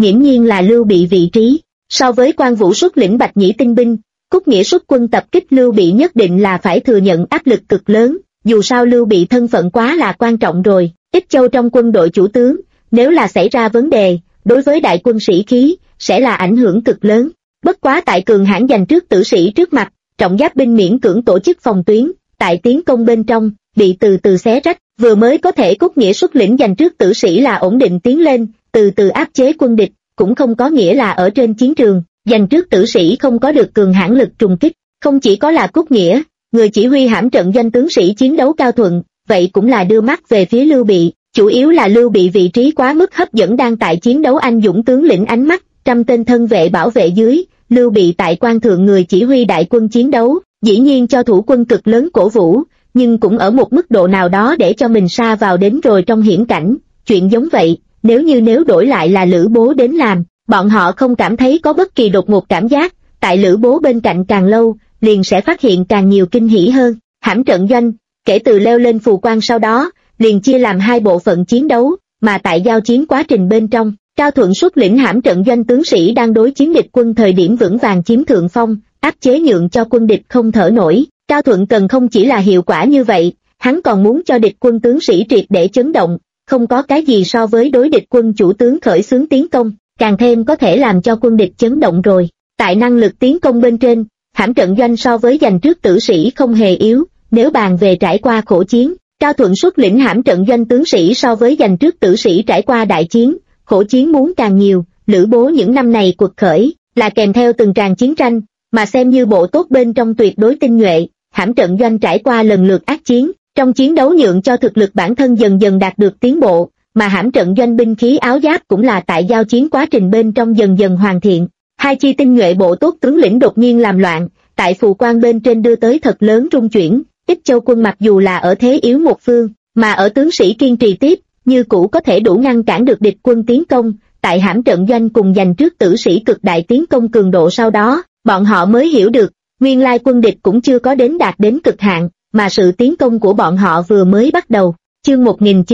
nghiễm nhiên là Lưu Bị vị trí. So với Quan Vũ xuất lĩnh Bạch Nhĩ tinh binh, Cúc Nghĩa xuất quân tập kích Lưu Bị nhất định là phải thừa nhận áp lực cực lớn, dù sao Lưu Bị thân phận quá là quan trọng rồi, Ích Châu trong quân đội chủ tướng, nếu là xảy ra vấn đề, đối với đại quân sĩ khí, sẽ là ảnh hưởng cực lớn. Bất quá tại cường hãn giành trước tử sĩ trước mặt, trọng giáp binh miễn cưỡng tổ chức phòng tuyến, tại tiến công bên trong, bị từ từ xé rách, vừa mới có thể Cúc Nghĩa xuất lĩnh giành trước tử sĩ là ổn định tiến lên, từ từ áp chế quân địch, cũng không có nghĩa là ở trên chiến trường, giành trước tử sĩ không có được cường hãn lực trùng kích, không chỉ có là Cúc Nghĩa, người chỉ huy hãm trận doanh tướng sĩ chiến đấu Cao Thuận, vậy cũng là đưa mắt về phía Lưu Bị, chủ yếu là Lưu Bị vị trí quá mức hấp dẫn đang tại chiến đấu anh dũng tướng lĩnh ánh mắt, trăm tên thân vệ bảo vệ dưới, Lưu Bị tại quan thượng người chỉ huy đại quân chiến đấu, dĩ nhiên cho thủ quân cực lớn cổ vũ, nhưng cũng ở một mức độ nào đó để cho mình sa vào đến rồi trong hiểm cảnh, chuyện giống vậy, nếu đổi lại là Lữ Bố đến làm, bọn họ không cảm thấy có bất kỳ đột ngột cảm giác, tại Lữ Bố bên cạnh càng lâu, liền sẽ phát hiện càng nhiều kinh hỉ hơn. Hãm trận doanh, kể từ leo lên phù quan sau đó, liền chia làm hai bộ phận chiến đấu, mà tại giao chiến quá trình bên trong, Cao Thuận xuất lĩnh hãm trận doanh tướng sĩ đang đối chiến địch quân thời điểm vững vàng chiếm thượng phong, áp chế nhượng cho quân địch không thở nổi. Cao Thuận cần không chỉ là hiệu quả như vậy, hắn còn muốn cho địch quân tướng sĩ triệt để chấn động, không có cái gì so với đối địch quân chủ tướng khởi xướng tiến công, càng thêm có thể làm cho quân địch chấn động rồi. Tại năng lực tiến công bên trên, hãm trận doanh so với giành trước tử sĩ không hề yếu, nếu bàn về trải qua khổ chiến, Cao Thuận xuất lĩnh hãm trận doanh tướng sĩ so với giành trước tử sĩ trải qua đại chiến, khổ chiến muốn càng nhiều. Lữ Bố những năm này quật khởi, là kèm theo từng tràng chiến tranh, mà xem như bộ tốt bên trong tuyệt đối tinh nhuệ, hãm trận doanh trải qua lần lượt ác chiến, trong chiến đấu nhượng cho thực lực bản thân dần dần đạt được tiến bộ, mà hãm trận doanh binh khí áo giáp cũng là tại giao chiến quá trình bên trong dần dần hoàn thiện. Hai chi tinh nhuệ bộ tốt tướng lĩnh đột nhiên làm loạn, tại phù quan bên trên đưa tới thật lớn rung chuyển, Ích Châu quân mặc dù là ở thế yếu một phương, mà ở tướng sĩ kiên trì tiếp, như cũ có thể đủ ngăn cản được địch quân tiến công, tại hãm trận doanh cùng giành trước tử sĩ cực đại tiến công cường độ sau đó, bọn họ mới hiểu được, nguyên lai quân địch cũng chưa có đạt đến cực hạn, mà sự tiến công của bọn họ vừa mới bắt đầu. Chương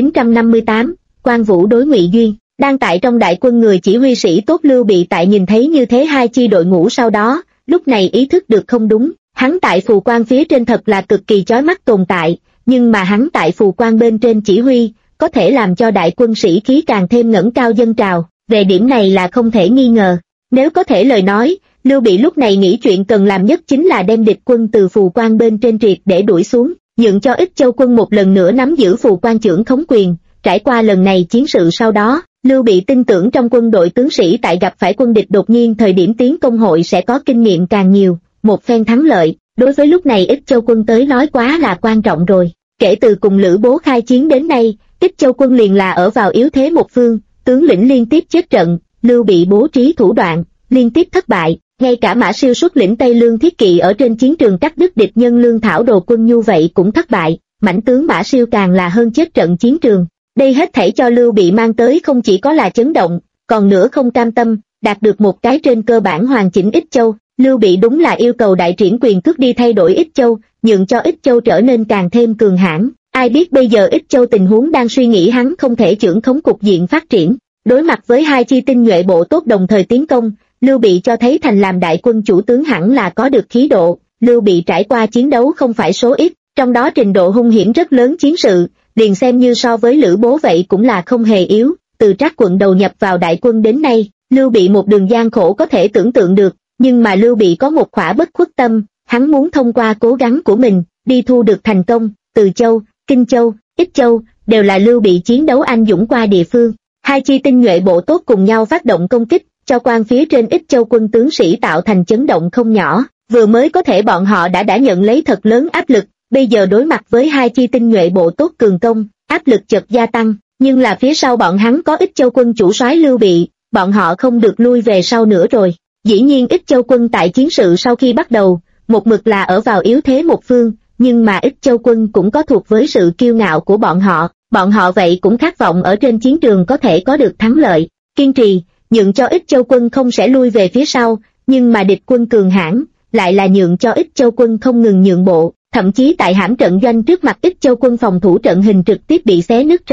1958, Quan Vũ đối Ngụy Duyên. Đang tại trong đại quân người chỉ huy sĩ tốt Lưu Bị tại nhìn thấy như thế hai chi đội ngũ sau đó, lúc này ý thức được không đúng, hắn tại phù quan phía trên thật là cực kỳ chói mắt tồn tại, nhưng mà hắn tại phù quan bên trên chỉ huy, có thể làm cho đại quân sĩ khí càng thêm ngẩng cao dâng trào, về điểm này là không thể nghi ngờ. Nếu có thể lời nói, Lưu Bị lúc này nghĩ chuyện cần làm nhất chính là đem địch quân từ phù quan bên trên triệt để đuổi xuống, nhượng cho Ích Châu quân một lần nữa nắm giữ phù quan trưởng khống quyền. Trải qua lần này chiến sự sau đó, Lưu Bị tin tưởng trong quân đội tướng sĩ tại gặp phải quân địch đột nhiên thời điểm tiến công hội sẽ có kinh nghiệm càng nhiều, một phen thắng lợi, đối với lúc này Ích Châu quân tới nói quá là quan trọng rồi. Kể từ cùng Lữ Bố khai chiến đến nay, Ích Châu quân liền là ở vào yếu thế một phương, tướng lĩnh liên tiếp chết trận, Lưu Bị bố trí thủ đoạn, liên tiếp thất bại, ngay cả Mã Siêu xuất lĩnh Tây Lương thiết kỵ ở trên chiến trường cắt đứt địch nhân lương thảo đồ quân nhu vậy cũng thất bại, mãnh tướng Mã Siêu càng là hơn chết trận chiến trường. Đây hết thảy cho Lưu Bị mang tới không chỉ có là chấn động, còn nữa không cam tâm, đạt được một cái trên cơ bản hoàn chỉnh Ích Châu. Lưu Bị đúng là yêu cầu đại triển quyền cước đi thay đổi Ích Châu, nhượng cho Ích Châu trở nên càng thêm cường hãn. Ai biết bây giờ Ích Châu tình huống đang suy nghĩ hắn không thể trưởng khống cục diện phát triển. Đối mặt với hai chi tinh nhuệ bộ tốt đồng thời tiến công, Lưu Bị cho thấy thành làm đại quân chủ tướng hẳn là có được khí độ. Lưu Bị trải qua chiến đấu không phải số ít, trong đó trình độ hung hiểm rất lớn chiến sự, liền xem như so với Lữ Bố vậy cũng là không hề yếu. Từ Trác quận đầu nhập vào đại quân đến nay, Lưu Bị một đường gian khổ có thể tưởng tượng được, nhưng mà Lưu Bị có một khỏa bất khuất tâm, hắn muốn thông qua cố gắng của mình, đi thu được thành công. Từ Châu, Kinh Châu, Ích Châu, đều là Lưu Bị chiến đấu anh dũng qua địa phương. Hai chi tinh nhuệ bộ tốt cùng nhau phát động công kích, cho quan phía trên Ích Châu quân tướng sĩ tạo thành chấn động không nhỏ. Vừa mới có thể bọn họ đã nhận lấy thật lớn áp lực, bây giờ đối mặt với hai chi tinh nhuệ bộ tốt cường công, áp lực chợt gia tăng, nhưng là phía sau bọn hắn có Ích Châu quân chủ soái Lưu Bị, bọn họ không được lui về sau nữa rồi. Dĩ nhiên Ích Châu quân tại chiến sự sau khi bắt đầu, một mực là ở vào yếu thế một phương, nhưng mà Ích Châu quân cũng có thuộc với sự kiêu ngạo của bọn họ vậy cũng khát vọng ở trên chiến trường có thể có được thắng lợi, kiên trì, nhượng cho Ích Châu quân không sẽ lui về phía sau, nhưng mà địch quân cường hãn lại là nhượng cho Ích Châu quân không ngừng nhượng bộ, thậm chí tại hãm trận doanh trước mặt Ích Châu quân phòng thủ trận hình trực tiếp bị xé nứt ra,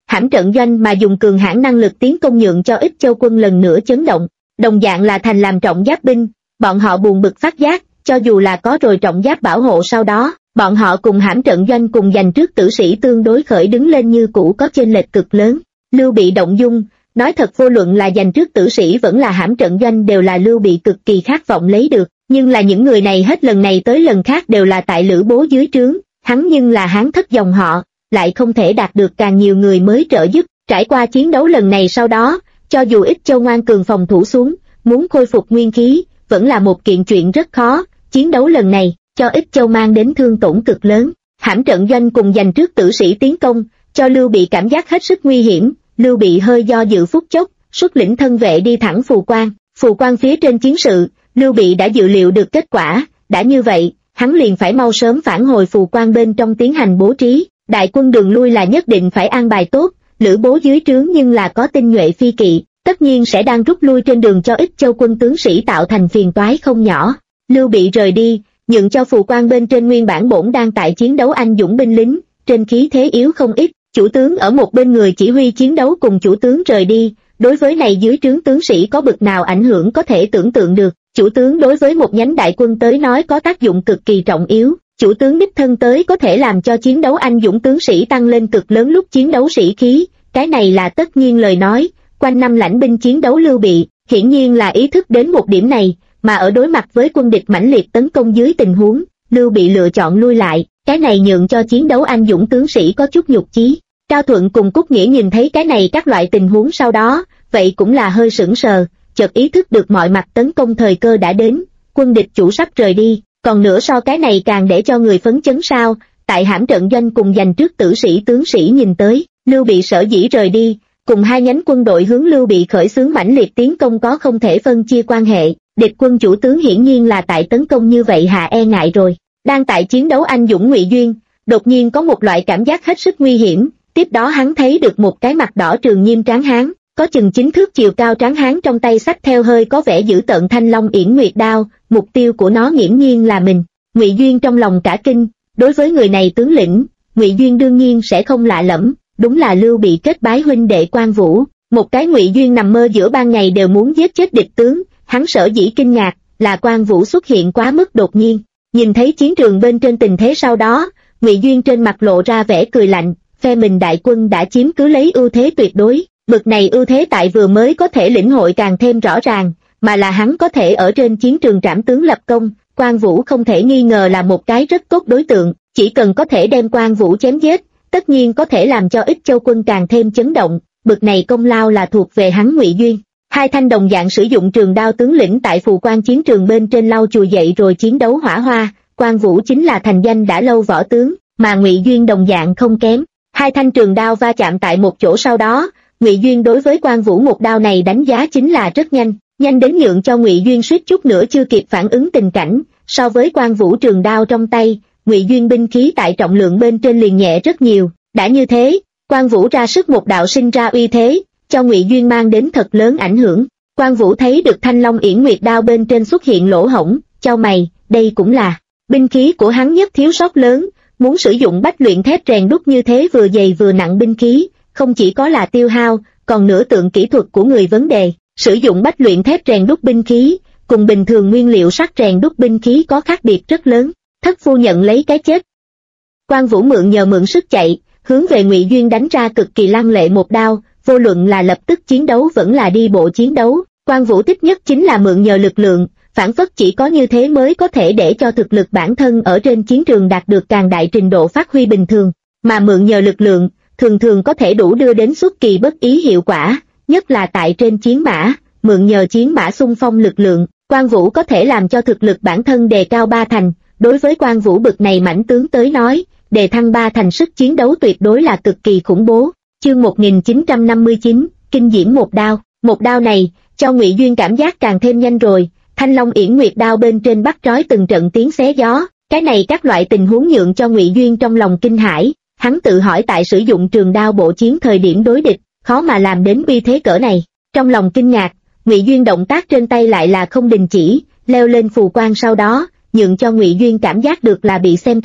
hãm trận doanh mà dùng cường hãn năng lực tiến công nhượng cho Ích Châu quân lần nữa chấn động. Đồng dạng là thành làm trọng giáp binh, bọn họ buồn bực phát giác, cho dù là có rồi trọng giáp bảo hộ sau đó, bọn họ cùng hãm trận doanh cùng giành trước tử sĩ tương đối khởi đứng lên như cũ có chênh lệch cực lớn. Lưu Bị động dung, nói thật vô luận là giành trước tử sĩ vẫn là hãm trận doanh đều là Lưu Bị cực kỳ khát vọng lấy được, nhưng là những người này hết lần này tới lần khác đều là tại Lữ Bố dưới trướng, hắn nhưng là Hán thất dòng họ, lại không thể đạt được càng nhiều người mới trợ giúp. Trải qua chiến đấu lần này sau đó, cho dù Ích Châu ngoan cường phòng thủ xuống, muốn khôi phục nguyên khí, vẫn là một kiện chuyện rất khó. Chiến đấu lần này, cho Ích Châu mang đến thương tổn cực lớn. Hãm trận doanh cùng giành trước tử sĩ tiến công, cho Lưu Bị cảm giác hết sức nguy hiểm. Lưu Bị hơi do dự phút chốc, xuất lĩnh thân vệ đi thẳng Phù Quan. Phù Quan phía trên chiến sự, Lưu Bị đã dự liệu được kết quả, đã như vậy, hắn liền phải mau sớm phản hồi Phù Quan bên trong tiến hành bố trí. Đại quân đường lui là nhất định phải an bài tốt, Lữ Bố dưới trướng nhưng là có tinh nhuệ phi kỵ, tất nhiên sẽ đang rút lui trên đường cho Ích Châu quân tướng sĩ tạo thành phiền toái không nhỏ. Lưu Bị rời đi, nhượng cho Phù Quan bên trên nguyên bản bổn đang tại chiến đấu anh dũng binh lính, trên khí thế yếu không ít. Chủ tướng ở một bên người chỉ huy chiến đấu cùng chủ tướng rời đi, đối với này dưới trướng tướng sĩ có bực nào ảnh hưởng có thể tưởng tượng được. Chủ tướng đối với một nhánh đại quân tới nói có tác dụng cực kỳ trọng yếu. Chủ tướng đích thân tới có thể làm cho chiến đấu anh dũng tướng sĩ tăng lên cực lớn lúc chiến đấu sĩ khí, cái này là tất nhiên lời nói. Quanh năm lãnh binh chiến đấu Lưu Bị, hiển nhiên là ý thức đến một điểm này, mà ở đối mặt với quân địch mãnh liệt tấn công dưới tình huống, Lưu Bị lựa chọn lui lại, cái này nhượng cho chiến đấu anh dũng tướng sĩ có chút nhục chí. Cao Thuận cùng Cúc Nghĩa nhìn thấy cái này các loại tình huống sau đó, vậy cũng là hơi sững sờ, chợt ý thức được mọi mặt tấn công thời cơ đã đến, quân địch chủ sắp rời đi. Còn nữa so cái này càng để cho người phấn chấn sao, tại hãm trận doanh cùng giành trước tử sĩ tướng sĩ nhìn tới, Lưu Bị sở dĩ rời đi, cùng hai nhánh quân đội hướng Lưu Bị khởi xướng mãnh liệt tiến công có không thể phân chia quan hệ, địch quân chủ tướng hiển nhiên là tại tấn công như vậy hạ e ngại rồi. Đang tại chiến đấu anh dũng Ngụy Duyên, đột nhiên có một loại cảm giác hết sức nguy hiểm, tiếp đó hắn thấy được một cái mặt đỏ trường nghiêm tráng hán, có chừng 9 thước chiều cao tráng hán trong tay xách theo hơi có vẻ dữ tợn thanh long yển nguyệt đao, mục tiêu của nó nghiễm nhiên là mình. Ngụy Duyên trong lòng cả kinh, đối với người này tướng lĩnh, Ngụy Duyên đương nhiên sẽ không lạ lẫm, đúng là Lưu Bị kết bái huynh đệ Quan Vũ. Một cái Ngụy Duyên nằm mơ giữa ban ngày đều muốn giết chết địch tướng, hắn sở dĩ kinh ngạc là Quan Vũ xuất hiện quá mức đột nhiên. Nhìn thấy chiến trường bên trên tình thế sau đó, Ngụy Duyên trên mặt lộ ra vẻ cười lạnh, phe mình đại quân đã chiếm cứ lấy ưu thế tuyệt đối. Bực này ưu thế tại vừa mới có thể lĩnh hội càng thêm rõ ràng, mà là hắn có thể ở trên chiến trường trảm tướng lập công. Quan Vũ không thể nghi ngờ là một cái rất tốt đối tượng, chỉ cần có thể đem Quan Vũ chém giết, tất nhiên có thể làm cho Ích Châu quân càng thêm chấn động, bực này công lao là thuộc về hắn Ngụy Duyên. Hai thanh đồng dạng sử dụng trường đao tướng lĩnh tại Phù Quan chiến trường bên trên lau chùi dậy rồi chiến đấu hỏa hoa, Quan Vũ chính là thành danh đã lâu võ tướng, mà Ngụy Duyên đồng dạng không kém. Hai thanh trường đao va chạm tại một chỗ sau đó, Ngụy Duyên đối với Quan Vũ một đao này đánh giá chính là rất nhanh, nhanh đến nhượng cho Ngụy Duyên suýt chút nữa chưa kịp phản ứng tình cảnh. So với Quan Vũ trường đao trong tay, Ngụy Duyên binh khí tại trọng lượng bên trên liền nhẹ rất nhiều. Đã như thế, Quan Vũ ra sức một đạo sinh ra uy thế, cho Ngụy Duyên mang đến thật lớn ảnh hưởng. Quan Vũ thấy được thanh long yển nguyệt đao bên trên xuất hiện lỗ hổng, chau mày, đây cũng là binh khí của hắn nhất thiếu sót lớn, muốn sử dụng bách luyện thép rèn đúc như thế vừa dày vừa nặng binh khí, không chỉ có là tiêu hao, còn nửa tượng kỹ thuật của người vấn đề. Sử dụng bách luyện thép rèn đúc binh khí, cùng bình thường nguyên liệu sắt rèn đúc binh khí có khác biệt rất lớn. Thất phu nhận lấy cái chết. Quan Vũ mượn sức chạy, hướng về Ngụy Duyên đánh ra cực kỳ lăng lệ một đao, vô luận là lập tức chiến đấu vẫn là đi bộ chiến đấu, Quan Vũ thích nhất chính là mượn nhờ lực lượng, phản phất chỉ có như thế mới có thể để cho thực lực bản thân ở trên chiến trường đạt được càng đại trình độ phát huy bình thường, mà mượn nhờ lực lượng, thường thường có thể đủ đưa đến xuất kỳ bất ý hiệu quả, nhất là tại trên chiến mã, mượn nhờ chiến mã xung phong lực lượng, Quan Vũ có thể làm cho thực lực bản thân đề cao 3 thành, đối với Quan Vũ bực này mãnh tướng tới nói, đề thăng 3 thành sức chiến đấu tuyệt đối là cực kỳ khủng bố. Chương 1959, kinh diễm một đao này, cho Ngụy Duyên cảm giác càng thêm nhanh rồi, thanh long yển nguyệt đao bên trên bắt trói từng trận tiếng xé gió, cái này các loại tình huống nhượng cho Ngụy Duyên trong lòng kinh hãi, hắn tự hỏi tại sử dụng trường đao bộ chiến thời điểm đối địch, khó mà làm đến uy thế cỡ này. Trong lòng kinh ngạc, Ngụy Duyên động tác trên tay lại là không đình chỉ, leo lên phù quan sau đó, nhượng cho Ngụy Duyên cảm giác được là bị xem trọng.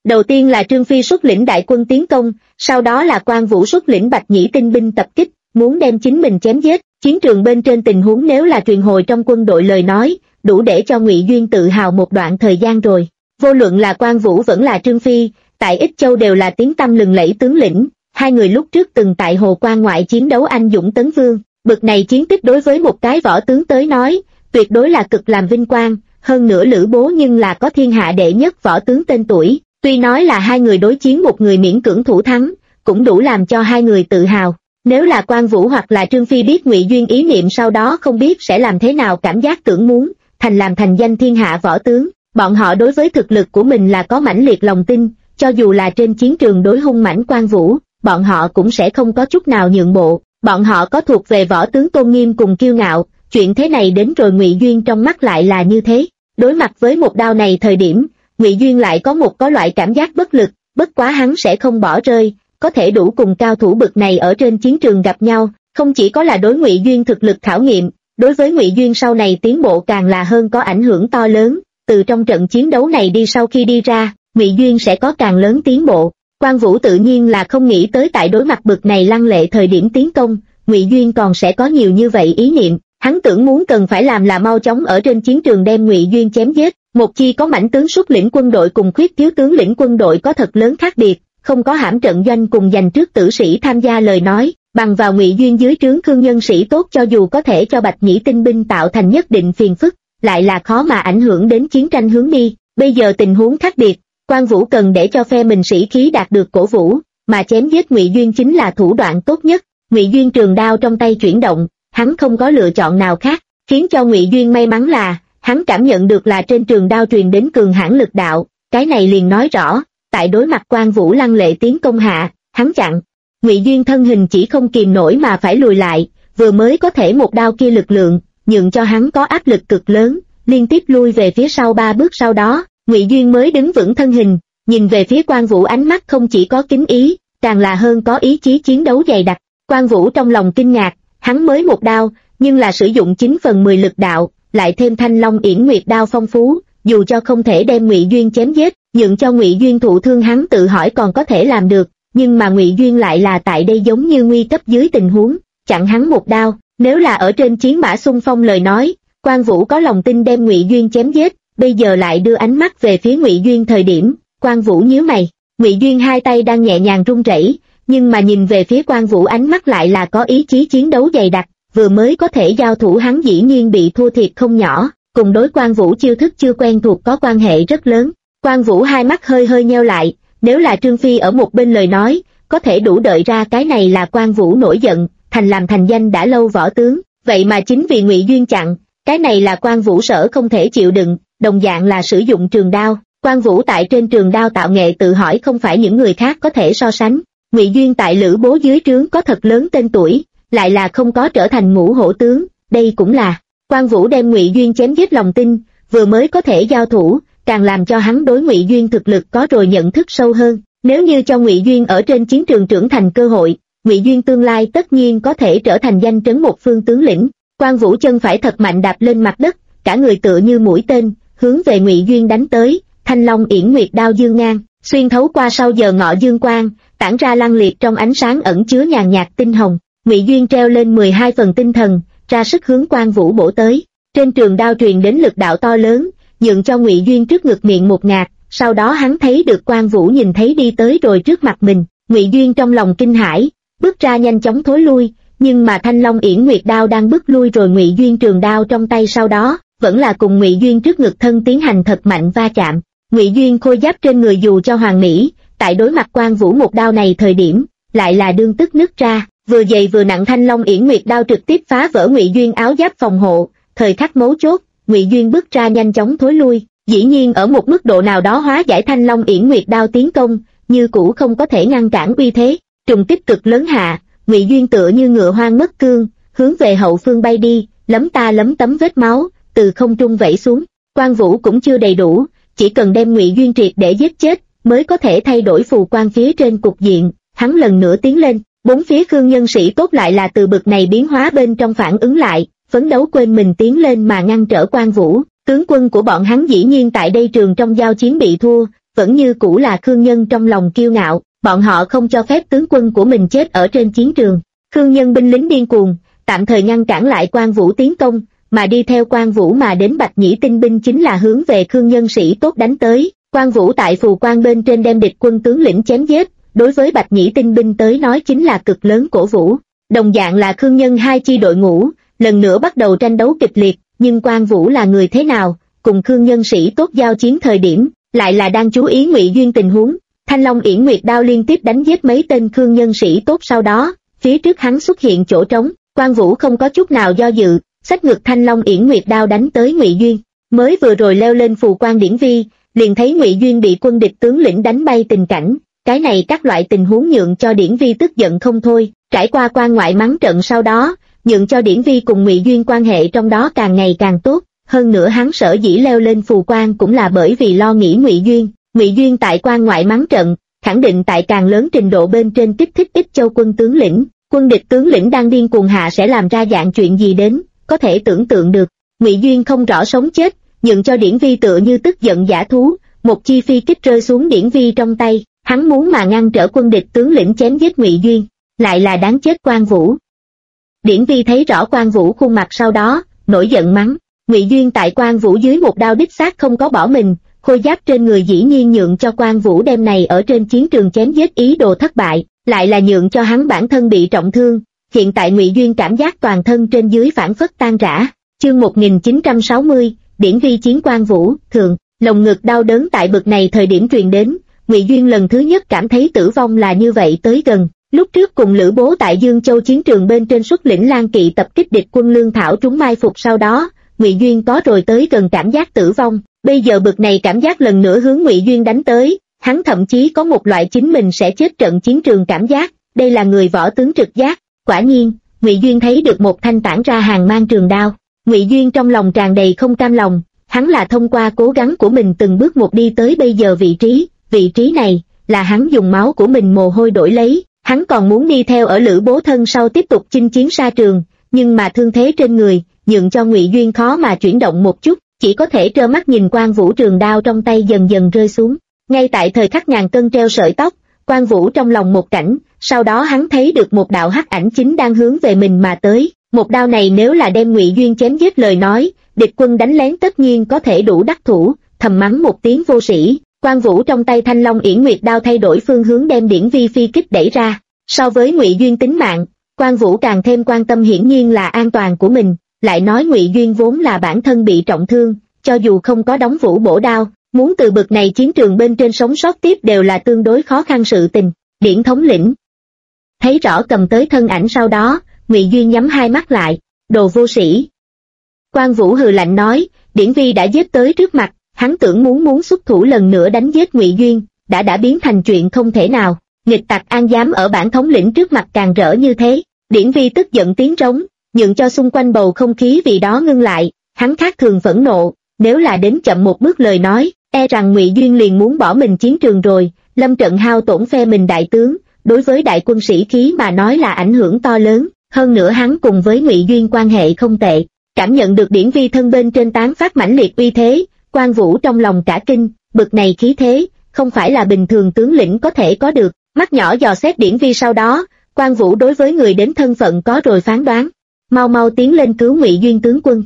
Đầu tiên là Trương Phi xuất lĩnh đại quân tiến công, sau đó là Quan Vũ xuất lĩnh Bạch Nhĩ tinh binh tập kích, muốn đem chính mình chém giết. Chiến trường bên trên tình huống nếu là truyền hồi trong quân đội lời nói, đủ để cho Ngụy Duyên tự hào một đoạn thời gian rồi. Vô luận là Quan Vũ vẫn là Trương Phi, tại Ích Châu đều là tiếng tăm lừng lẫy tướng lĩnh, hai người lúc trước từng tại Hồ Quan ngoại chiến đấu anh dũng tấn vương, bực này chiến tích đối với một cái võ tướng tới nói, tuyệt đối là cực làm vinh quang, hơn nữa Lữ Bố nhưng là có thiên hạ đệ nhất võ tướng tên tuổi, tuy nói là hai người đối chiến một người miễn cưỡng thủ thắng, cũng đủ làm cho hai người tự hào. Nếu là Quan Vũ hoặc là Trương Phi biết Ngụy Duyên ý niệm sau đó không biết sẽ làm thế nào, cảm giác tưởng muốn thành danh thiên hạ võ tướng, bọn họ đối với thực lực của mình là có mãnh liệt lòng tin, cho dù là trên chiến trường đối hung mãnh Quan Vũ, bọn họ cũng sẽ không có chút nào nhượng bộ, bọn họ có thuộc về võ tướng tôn nghiêm cùng kiêu ngạo, chuyện thế này đến rồi Ngụy Duyên trong mắt lại là như thế. Đối mặt với một đao này thời điểm, Ngụy Duyên lại có loại cảm giác bất lực, bất quá hắn sẽ không bỏ rơi, có thể đủ cùng cao thủ bực này ở trên chiến trường gặp nhau, không chỉ có là đối Ngụy Duyên thực lực khảo nghiệm, đối với Ngụy Duyên sau này tiến bộ càng là hơn có ảnh hưởng to lớn, từ trong trận chiến đấu này đi sau khi đi ra, Ngụy Duyên sẽ có càng lớn tiến bộ. Quan Vũ tự nhiên là không nghĩ tới tại đối mặt bực này lăng lệ thời điểm tiến công, Ngụy Duyên còn sẽ có nhiều như vậy ý niệm, hắn tưởng muốn cần phải làm là mau chóng ở trên chiến trường đem Ngụy Duyên chém giết. Một chi có mãnh tướng xuất lĩnh quân đội cùng khuyết thiếu tướng lĩnh quân đội có thật lớn khác biệt, không có hãm trận doanh cùng dành trước tử sĩ tham gia lời nói, bằng vào Ngụy Duyên dưới trướng khương nhân sĩ tốt cho dù có thể cho Bạch Nhĩ tinh binh tạo thành nhất định phiền phức, lại là khó mà ảnh hưởng đến chiến tranh hướng đi. Bây giờ tình huống khác biệt, Quan Vũ cần để cho phe mình sĩ khí đạt được cổ vũ, mà chém giết Ngụy Duyên chính là thủ đoạn tốt nhất. Ngụy Duyên trường đao trong tay chuyển động, hắn không có lựa chọn nào khác, khiến cho Ngụy Duyên may mắn là hắn cảm nhận được là trên trường đao truyền đến cường hãn lực đạo, cái này liền nói rõ, tại đối mặt Quan Vũ lăng lệ tiến công hạ, hắn chặn. Ngụy Duyên thân hình chỉ không kìm nổi mà phải lùi lại, vừa mới có thể một đao kia lực lượng, nhượng cho hắn có áp lực cực lớn, liên tiếp lui về phía sau 3 bước, sau đó, Ngụy Duyên mới đứng vững thân hình, nhìn về phía Quan Vũ ánh mắt không chỉ có kính ý, càng là hơn có ý chí chiến đấu dày đặc. Quan Vũ trong lòng kinh ngạc, hắn mới một đao, nhưng là sử dụng 9/10 lực đạo, lại thêm Thanh Long Yển Nguyệt đao phong phú, dù cho không thể đem Ngụy Duyên chém giết, nhượng cho Ngụy Duyên thụ thương hắn tự hỏi còn có thể làm được, nhưng mà Ngụy Duyên lại là tại đây giống như nguy cấp dưới tình huống, chặn hắn một đao. Nếu là ở trên chiến mã xung phong lời nói, Quan Vũ có lòng tin đem Ngụy Duyên chém giết, bây giờ lại đưa ánh mắt về phía Ngụy Duyên thời điểm, Quan Vũ nhíu mày. Ngụy Duyên hai tay đang nhẹ nhàng run rẩy, nhưng mà nhìn về phía Quan Vũ ánh mắt lại là có ý chí chiến đấu dày đặc, vừa mới có thể giao thủ hắn dĩ nhiên bị thua thiệt không nhỏ, cùng đối Quan Vũ chiêu thức chưa quen thuộc có quan hệ rất lớn. Quan Vũ hai mắt hơi hơi nheo lại, nếu là Trương Phi ở một bên lời nói, có thể đủ đợi ra cái này là Quan Vũ nổi giận, thành danh đã lâu võ tướng, vậy mà chính vì Ngụy Duyên chặn, cái này là Quan Vũ sợ không thể chịu đựng, đồng dạng là sử dụng trường đao. Quan Vũ tại trên trường đao tạo nghệ tự hỏi không phải những người khác có thể so sánh. Ngụy Duyên tại Lữ Bố dưới trướng có thật lớn tên tuổi, lại là không có trở thành ngũ hổ tướng, đây cũng là Quan Vũ đem Ngụy Duyên chém giết lòng tin, vừa mới có thể giao thủ, càng làm cho hắn đối Ngụy Duyên thực lực có rồi nhận thức sâu hơn. Nếu như cho Ngụy Duyên ở trên chiến trường trưởng thành cơ hội, Ngụy Duyên tương lai tất nhiên có thể trở thành danh trấn một phương tướng lĩnh. Quan Vũ chân phải thật mạnh đạp lên mặt đất, cả người tựa như mũi tên, hướng về Ngụy Duyên đánh tới. Thanh Long Yển Nguyệt đao dương ngang, xuyên thấu qua sau giờ ngọ dương quang, tản ra lăng liệt trong ánh sáng ẩn chứa nhàn nhạt tinh hồng. Ngụy Duyên treo lên 12 phần tinh thần, ra sức hướng Quan Vũ bổ tới. Trên trường đao truyền đến lực đạo to lớn, nhượng cho Ngụy Duyên trước ngực miệng một ngạt, sau đó hắn thấy được Quan Vũ nhìn thấy đi tới rồi trước mặt mình. Ngụy Duyên trong lòng kinh hãi, bước ra nhanh chóng thối lui, nhưng mà Thanh Long Yển Nguyệt đao đang bước lui rồi Ngụy Duyên trường đao trong tay sau đó, vẫn là cùng Ngụy Duyên trước ngực thân tiến hành thật mạnh va chạm. Ngụy Duyên khôi giáp trên người dù cho hoàn mỹ, tại đối mặt Quan Vũ một đao này thời điểm, lại là đương tức nứt ra, vừa dày vừa nặng Thanh Long Yển Nguyệt đao trực tiếp phá vỡ Ngụy Duyên áo giáp phòng hộ. Thời khắc mấu chốt, Ngụy Duyên bước ra nhanh chóng thối lui, dĩ nhiên ở một mức độ nào đó hóa giải Thanh Long Yển Nguyệt đao tiến công, như cũ không có thể ngăn cản uy thế. Trùng kích cực lớn hạ, Ngụy Duyên tựa như ngựa hoang mất cương, hướng về hậu phương bay đi, lấm ta lấm tấm vết máu từ không trung vẩy xuống. Quan Vũ cũng chưa đầy đủ, chỉ cần đem Ngụy Duyên triệt để giết chết, mới có thể thay đổi phù quan phía trên cục diện. Hắn lần nữa tiến lên, bốn phía khương nhân sĩ tốt lại là từ bực này biến hóa bên trong phản ứng lại, phấn đấu quên mình tiến lên mà ngăn trở Quan Vũ. Tướng quân của bọn hắn dĩ nhiên tại đây trường trong giao chiến bị thua, vẫn như cũ là Khương Nhân trong lòng kiêu ngạo, bọn họ không cho phép tướng quân của mình chết ở trên chiến trường. Khương Nhân binh lính điên cuồng, tạm thời ngăn cản lại Quan Vũ tiến công, mà đi theo Quan Vũ mà đến Bạch Nhĩ tinh binh chính là hướng về Khương Nhân sĩ tốt đánh tới. Quan Vũ tại phù quan bên trên đem địch quân tướng lĩnh chém giết, đối với Bạch Nhĩ tinh binh tới nói chính là cực lớn cổ vũ. Đồng dạng là Khương Nhân hai chi đội ngũ, lần nữa bắt đầu tranh đấu kịch liệt, nhưng Quan Vũ là người thế nào, cùng Khương Nhân sĩ tốt giao chiến thời điểm, lại là đang chú ý Ngụy Duyên tình huống. Thanh Long Yển Nguyệt đao liên tiếp đánh giết mấy tên Khương Nhân sĩ tốt, sau đó, phía trước hắn xuất hiện chỗ trống, Quan Vũ không có chút nào do dự, xách ngực Thanh Long Yển Nguyệt đao đánh tới Ngụy Duyên. Mới vừa rồi leo lên phù quan điển vi, liền thấy Ngụy Duyên bị quân địch tướng lĩnh đánh bay tình cảnh, cái này các loại tình huống nhượng cho điển vi tức giận không thôi. Trải qua quan ngoại mắng trận sau đó, nhượng cho điển vi cùng Ngụy Duyên quan hệ trong đó càng ngày càng tốt. Hơn nữa hắn sở dĩ leo lên phù quan cũng là bởi vì lo nghĩ Ngụy Duyên. Ngụy Duyên tại quan ngoại mắng trận, khẳng định tại càng lớn trình độ bên trên kích thích Ích Châu quân tướng lĩnh. Quân địch tướng lĩnh đang điên cuồng hạ sẽ làm ra dạng chuyện gì đến, có thể tưởng tượng được. Ngụy Duyên không rõ sống chết, nhượng cho điển vi tựa như tức giận dã thú, một chi phi kích rơi xuống điển vi trong tay, hắn muốn mà ngăn trở quân địch tướng lĩnh chém giết Ngụy Duyên, lại là đáng chết Quan Vũ. Điển vi thấy rõ Quan Vũ khuôn mặt sau đó, nổi giận mắng. Ngụy Duyên tại Quan Vũ dưới một đao đích xác không có bỏ mình, khôi giáp trên người dĩ nhiên nhượng cho Quan Vũ đem này ở trên chiến trường chém giết ý đồ thất bại, lại là nhượng cho hắn bản thân bị trọng thương. Hiện tại Ngụy Duyên cảm giác toàn thân trên dưới phản phất tan rã. Chương 1960, điển vi chiến Quan Vũ, thường, lồng ngực đau đớn tại bực này thời điểm truyền đến, Ngụy Duyên lần thứ nhất cảm thấy tử vong là như vậy tới gần. Lúc trước cùng Lữ Bố tại Dương Châu chiến trường bên trên xuất lĩnh Lan Kỵ tập kích địch quân lương thảo trúng mai phục, sau đó, Ngụy Duyên có rồi tới gần cảm giác tử vong, bây giờ bực này cảm giác lần nữa hướng Ngụy Duyên đánh tới, hắn thậm chí có một loại chính mình sẽ chết trận chiến trường cảm giác, đây là người võ tướng trực giác. Quả nhiên, Ngụy Duyên thấy được một thanh tản ra hàng mang trường đao, Ngụy Duyên trong lòng tràn đầy không cam lòng, hắn là thông qua cố gắng của mình từng bước một đi tới bây giờ vị trí này, là hắn dùng máu của mình mồ hôi đổi lấy, hắn còn muốn đi theo ở Lữ Bố thân sau tiếp tục chinh chiến xa trường, nhưng mà thương thế trên người, nhượng cho Ngụy Duyên khó mà chuyển động một chút, chỉ có thể trơ mắt nhìn Quan Vũ trường đao trong tay dần dần rơi xuống. Ngay tại thời khắc ngàn cân treo sợi tóc, Quan Vũ trong lòng một cảnh, sau đó hắn thấy được một đạo hắc ảnh chính đang hướng về mình mà tới, một đao này nếu là đem Ngụy Duyên chém giết lời nói, địch quân đánh lén tất nhiên có thể đủ đắc thủ, thầm mắng một tiếng vô sĩ. Quan Vũ trong tay Thanh Long Yển Nguyệt đao thay đổi phương hướng đem điển vi phi kích đẩy ra. So với Ngụy Duyên tính mạng, Quan Vũ càng thêm quan tâm hiển nhiên là an toàn của mình, lại nói Ngụy Duyên vốn là bản thân bị trọng thương, cho dù không có đóng vũ bổ đao, muốn từ bực này chiến trường bên trên sống sót tiếp đều là tương đối khó khăn sự tình. Điển thống lĩnh thấy rõ cầm tới thân ảnh sau đó, Ngụy Duyên nhắm hai mắt lại, đồ vô sĩ. Quan Vũ hừ lạnh nói, điển vi đã giết tới trước mặt, hắn tưởng muốn xuất thủ lần nữa đánh giết Ngụy Duyên, đã biến thành chuyện không thể nào. Nghịch tặc an dám ở bản thống lĩnh trước mặt càng rỡ như thế. Điển vi tức giận tiếng trống, nhượng cho xung quanh bầu không khí vì đó ngưng lại, hắn khác thường phẫn nộ, nếu là đến chậm một bước lời nói, e rằng Ngụy Duyên liền muốn bỏ mình chiến trường rồi. Lâm trận hao tổn phe mình đại tướng, đối với đại quân sĩ khí mà nói là ảnh hưởng to lớn, hơn nữa hắn cùng với Ngụy Duyên quan hệ không tệ, cảm nhận được điển vi thân bên trên tán phát mãnh liệt uy thế, Quan Vũ trong lòng cả kinh, bực này khí thế, không phải là bình thường tướng lĩnh có thể có được. Mắt nhỏ dò xét điển vi sau đó, Quan Vũ đối với người đến thân phận có rồi phán đoán, mau tiến lên cứu Ngụy Duyên tướng quân.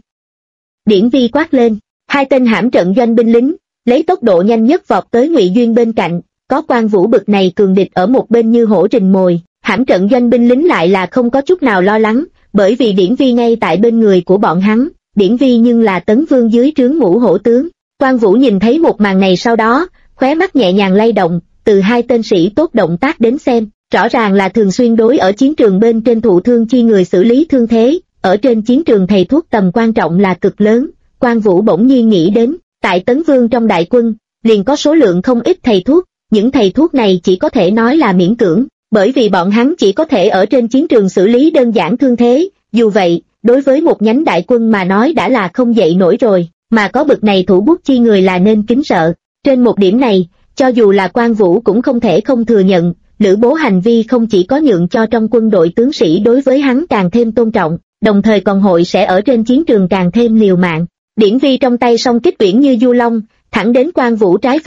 Điển vi quát lên, hai tên hãm trận doanh binh lính, lấy tốc độ nhanh nhất vọt tới Ngụy Duyên bên cạnh, có Quan Vũ bực này cường địch ở một bên như hổ rình mồi, hãm trận doanh binh lính lại là không có chút nào lo lắng, bởi vì điển vi ngay tại bên người của bọn hắn, điển vi nhưng là Tấn Vương dưới trướng Ngũ Hổ tướng. Quan Vũ nhìn thấy một màn này sau đó, khóe mắt nhẹ nhàng lay động, từ hai tên sĩ tốt động tác đến xem, rõ ràng là thường xuyên đối ở chiến trường bên trên thụ thương chi người xử lý thương thế, ở trên chiến trường thầy thuốc tầm quan trọng là cực lớn. Quan Vũ bỗng nhiên nghĩ đến, tại Tấn Vương trong đại quân, liền có số lượng không ít thầy thuốc, những thầy thuốc này chỉ có thể nói là miễn cưỡng, bởi vì bọn hắn chỉ có thể ở trên chiến trường xử lý đơn giản thương thế, dù vậy, đối với một nhánh đại quân mà nói đã là không dậy nổi rồi, mà có bực này thủ bút chi người là nên kính sợ. Trên một điểm này, cho dù là Quan Vũ cũng không thể không thừa nhận, Lữ Bố hành vi không chỉ có nhượng cho trong quân đội tướng sĩ đối với hắn càng thêm tôn trọng, đồng thời còn hội sẽ ở trên chiến trường càng thêm liều mạng. Điển vi trong tay song kích uyển như du long, thẳng đến Quan Vũ trái phải,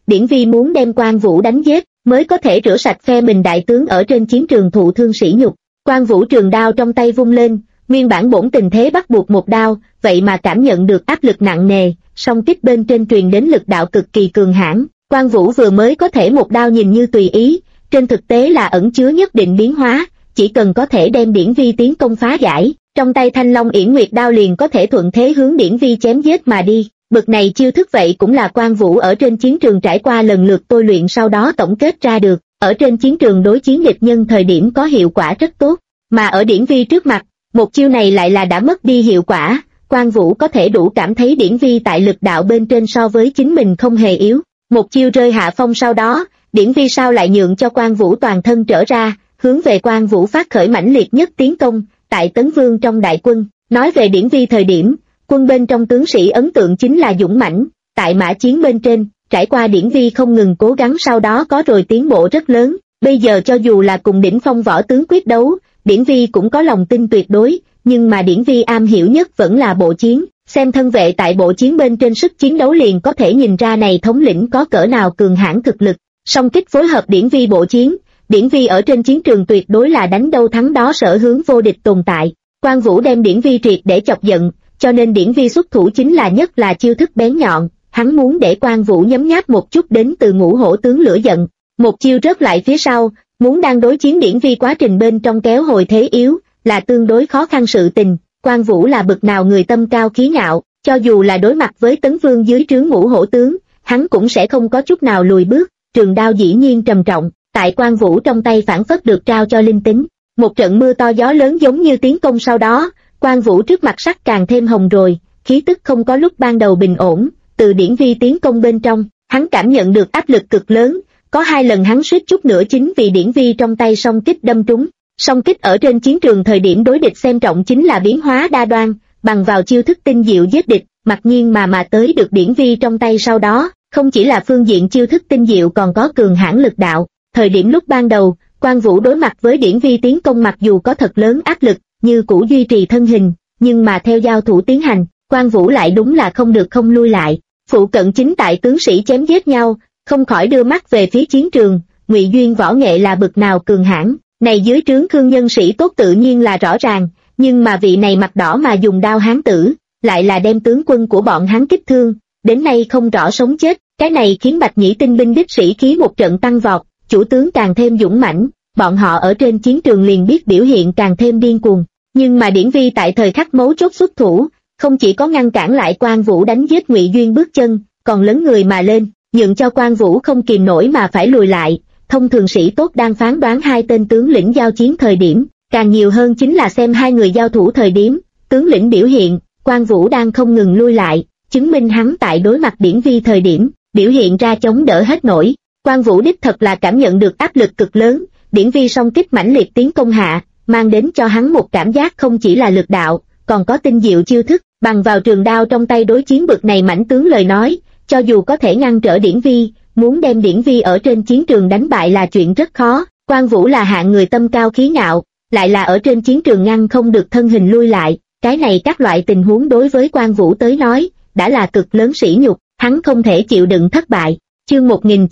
Điển Vi muốn đem Quan Vũ đánh giết, mới có thể rửa sạch phe mình đại tướng ở trên chiến trường thụ thương sỉ nhục. Quan Vũ trường đao trong tay vung lên, nguyên bản bổn tình thế bắt buộc một đao, vậy mà cảm nhận được áp lực nặng nề, song kích bên trên truyền đến lực đạo cực kỳ cường hãn. Quan Vũ vừa mới có thể một đao nhìn như tùy ý, trên thực tế là ẩn chứa nhất định biến hóa, chỉ cần có thể đem Điển Vi tiến công phá giải, trong tay Thanh Long Yển Nguyệt đao liền có thể thuận thế hướng Điển Vi chém giết mà đi. Bực này chiêu thức vậy cũng là Quan Vũ ở trên chiến trường trải qua lần lượt tôi luyện sau đó tổng kết ra được, ở trên chiến trường đối chiến địch nhân thời điểm có hiệu quả rất tốt, mà ở Điển Vi trước mặt, một chiêu này lại là đã mất đi hiệu quả. Quan Vũ có thể đủ cảm thấy Điển Vi tại lực đạo bên trên so với chính mình không hề yếu. Một chiêu rơi hạ phong sau đó, Điển Vi sao lại nhượng cho Quan Vũ toàn thân trở ra, hướng về Quan Vũ phát khởi mãnh liệt nhất tiến công, tại Tấn Vương trong đại quân. Nói về Điển Vi thời điểm, quân bên trong tướng sĩ ấn tượng chính là dũng mãnh, tại mã chiến bên trên, trải qua Điển Vi không ngừng cố gắng sau đó có rồi tiến bộ rất lớn. Bây giờ cho dù là cùng đỉnh phong võ tướng quyết đấu, Điển Vi cũng có lòng tin tuyệt đối, nhưng mà Điển Vi am hiểu nhất vẫn là bộ chiến, xem thân vệ tại bộ chiến bên trên sức chiến đấu liền có thể nhìn ra này thống lĩnh có cỡ nào cường hãn thực lực. Song kích phối hợp Điển Vi bộ chiến, Điển Vi ở trên chiến trường tuyệt đối là đánh đâu thắng đó sở hướng vô địch tồn tại. Quan Vũ đem Điển Vi triệt để chọc giận, cho nên Điển Vi xuất thủ chính là nhất là chiêu thức bén nhọn, hắn muốn để Quan Vũ nhấm nháp một chút đến từ Ngũ Hổ tướng lửa giận. Một chiêu rớt lại phía sau, muốn đang đối chiến Điển Vi quá trình bên trong kéo hồi thế yếu, là tương đối khó khăn sự tình. Quan Vũ là bực nào người tâm cao khí ngạo, cho dù là đối mặt với Tấn Vương dưới trướng Ngũ Hổ tướng, hắn cũng sẽ không có chút nào lùi bước. Trường đao dĩ nhiên trầm trọng, tại Quan Vũ trong tay phản phất được trao cho linh tính. Một trận mưa to gió lớn giống như tiến công sau đó, Quan Vũ trước mặt sắc càng thêm hồng rồi, khí tức không có lúc ban đầu bình ổn. Từ Điển Vi tiến công bên trong, hắn cảm nhận được áp lực cực lớn, có 2 lần hắn suýt chút nữa chính vì Điển Vi trong tay song kích đâm trúng. Song kích ở trên chiến trường thời điểm đối địch xem trọng chính là biến hóa đa đoan, bằng vào chiêu thức tinh diệu giết địch, mặc nhiên mà tới được Điển Vi trong tay sau đó, không chỉ là phương diện chiêu thức tinh diệu còn có cường hãn lực đạo. Thời điểm lúc ban đầu, Quan Vũ đối mặt với Điển Vi tiến công mặc dù có thật lớn áp lực, như cũ duy trì thân hình, nhưng mà theo giao thủ tiến hành, Quan Vũ lại đúng là không được không lui lại. Phụ cận chính tại tướng sĩ chém giết nhau, không khỏi đưa mắt về phía chiến trường. Ngụy Duyên võ nghệ là bực nào cường hãn, này dưới trướng Khương nhân sĩ tốt tự nhiên là rõ ràng, nhưng mà vị này mặt đỏ mà dùng đao hán tử, lại là đem tướng quân của bọn hắn kích thương, đến nay không rõ sống chết. Cái này khiến Bạch Nhĩ tinh binh đích sĩ khí một trận tăng vọt, chủ tướng càng thêm dũng mãnh, bọn họ ở trên chiến trường liền biết biểu hiện càng thêm điên cuồng. Nhưng mà Điển Vi tại thời khắc mấu chốt xuất thủ, không chỉ có ngăn cản lại Quan Vũ đánh giết Ngụy Duyên bước chân, còn lấn người mà lên, nhượng cho Quan Vũ không kìm nổi mà phải lùi lại. Thông thường sĩ tốt đang phán đoán 2 tên tướng lĩnh giao chiến thời điểm, càng nhiều hơn chính là xem 2 người giao thủ thời điểm, tướng lĩnh biểu hiện. Quan Vũ đang không ngừng lui lại, chứng minh hắn tại đối mặt Điển Vi thời điểm, biểu hiện ra chống đỡ hết nổi. Quan Vũ đích thật là cảm nhận được áp lực cực lớn, Điển Vi song kích mãnh liệt tiến công hạ, mang đến cho hắn một cảm giác không chỉ là lực đạo, còn có tinh diệu chiêu thức. Bằng vào trường đao trong tay đối chiến bực này mãnh tướng lời nói, cho dù có thể ngăn trở Điển Vi, muốn đem Điển Vi ở trên chiến trường đánh bại là chuyện rất khó. Quan Vũ là hạng người tâm cao khí ngạo, lại là ở trên chiến trường ngăn không được thân hình lui lại, cái này các loại tình huống đối với Quan Vũ tới nói, đã là cực lớn sỉ nhục, hắn không thể chịu đựng thất bại. Chương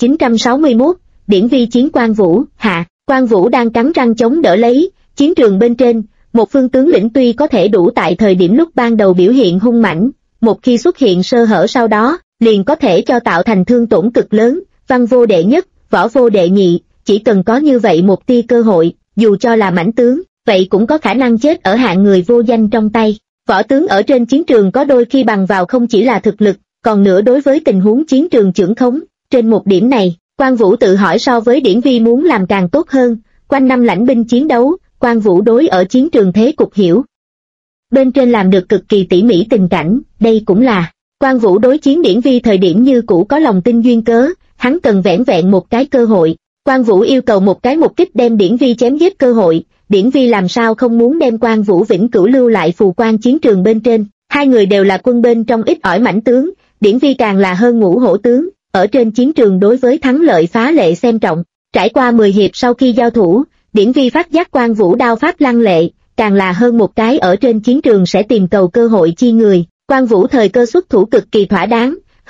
1961, Điển Vi chiến Quan Vũ, hạ. Quan Vũ đang cắn răng chống đỡ lấy, chiến trường bên trên, một phương tướng lĩnh tuy có thể đủ tại thời điểm lúc ban đầu biểu hiện hung mãnh, một khi xuất hiện sơ hở sau đó, liền có thể cho tạo thành thương tổn cực lớn. Văn vô đệ nhất, võ vô đệ nhị, chỉ cần có như vậy một tia cơ hội, dù cho là mãnh tướng, vậy cũng có khả năng chết ở hạng người vô danh trong tay. Võ tướng ở trên chiến trường có đôi khi bằng vào không chỉ là thực lực, còn nữa đối với tình huống chiến trường chưởng khống. Trên một điểm này, Quan Vũ tự hỏi so với Điển Vi muốn làm càng tốt hơn. Quanh năm lãnh binh chiến đấu, Quan Vũ đối ở chiến trường thế cục hiểu bên trên làm được cực kỳ tỉ mỉ tình cảnh. Đây cũng là Quan Vũ đối chiến Điển Vi thời điểm như cũ có lòng tin duyên cớ, hắn cần vẻn vẹn một cái cơ hội. Quan Vũ yêu cầu một cái mục kích đem Điển Vi chém giết cơ hội, Điển Vi làm sao không muốn đem Quan Vũ vĩnh cửu lưu lại phù quan chiến trường bên trên. 2 người đều là quân bên trong ít ỏi mãnh tướng, Điển Vi càng là hơn Ngũ Hổ tướng, ở trên chiến trường đối với thắng lợi phá lệ xem trọng. Trải qua 10 hiệp sau khi giao thủ, Điển Vi phát giác Quan Vũ đao pháp lăng lệ, càng là hơn một cái ở trên chiến trường sẽ tìm cầu cơ hội chi người. Quan Vũ thời cơ xuất thủ cực kỳ thỏa đáng,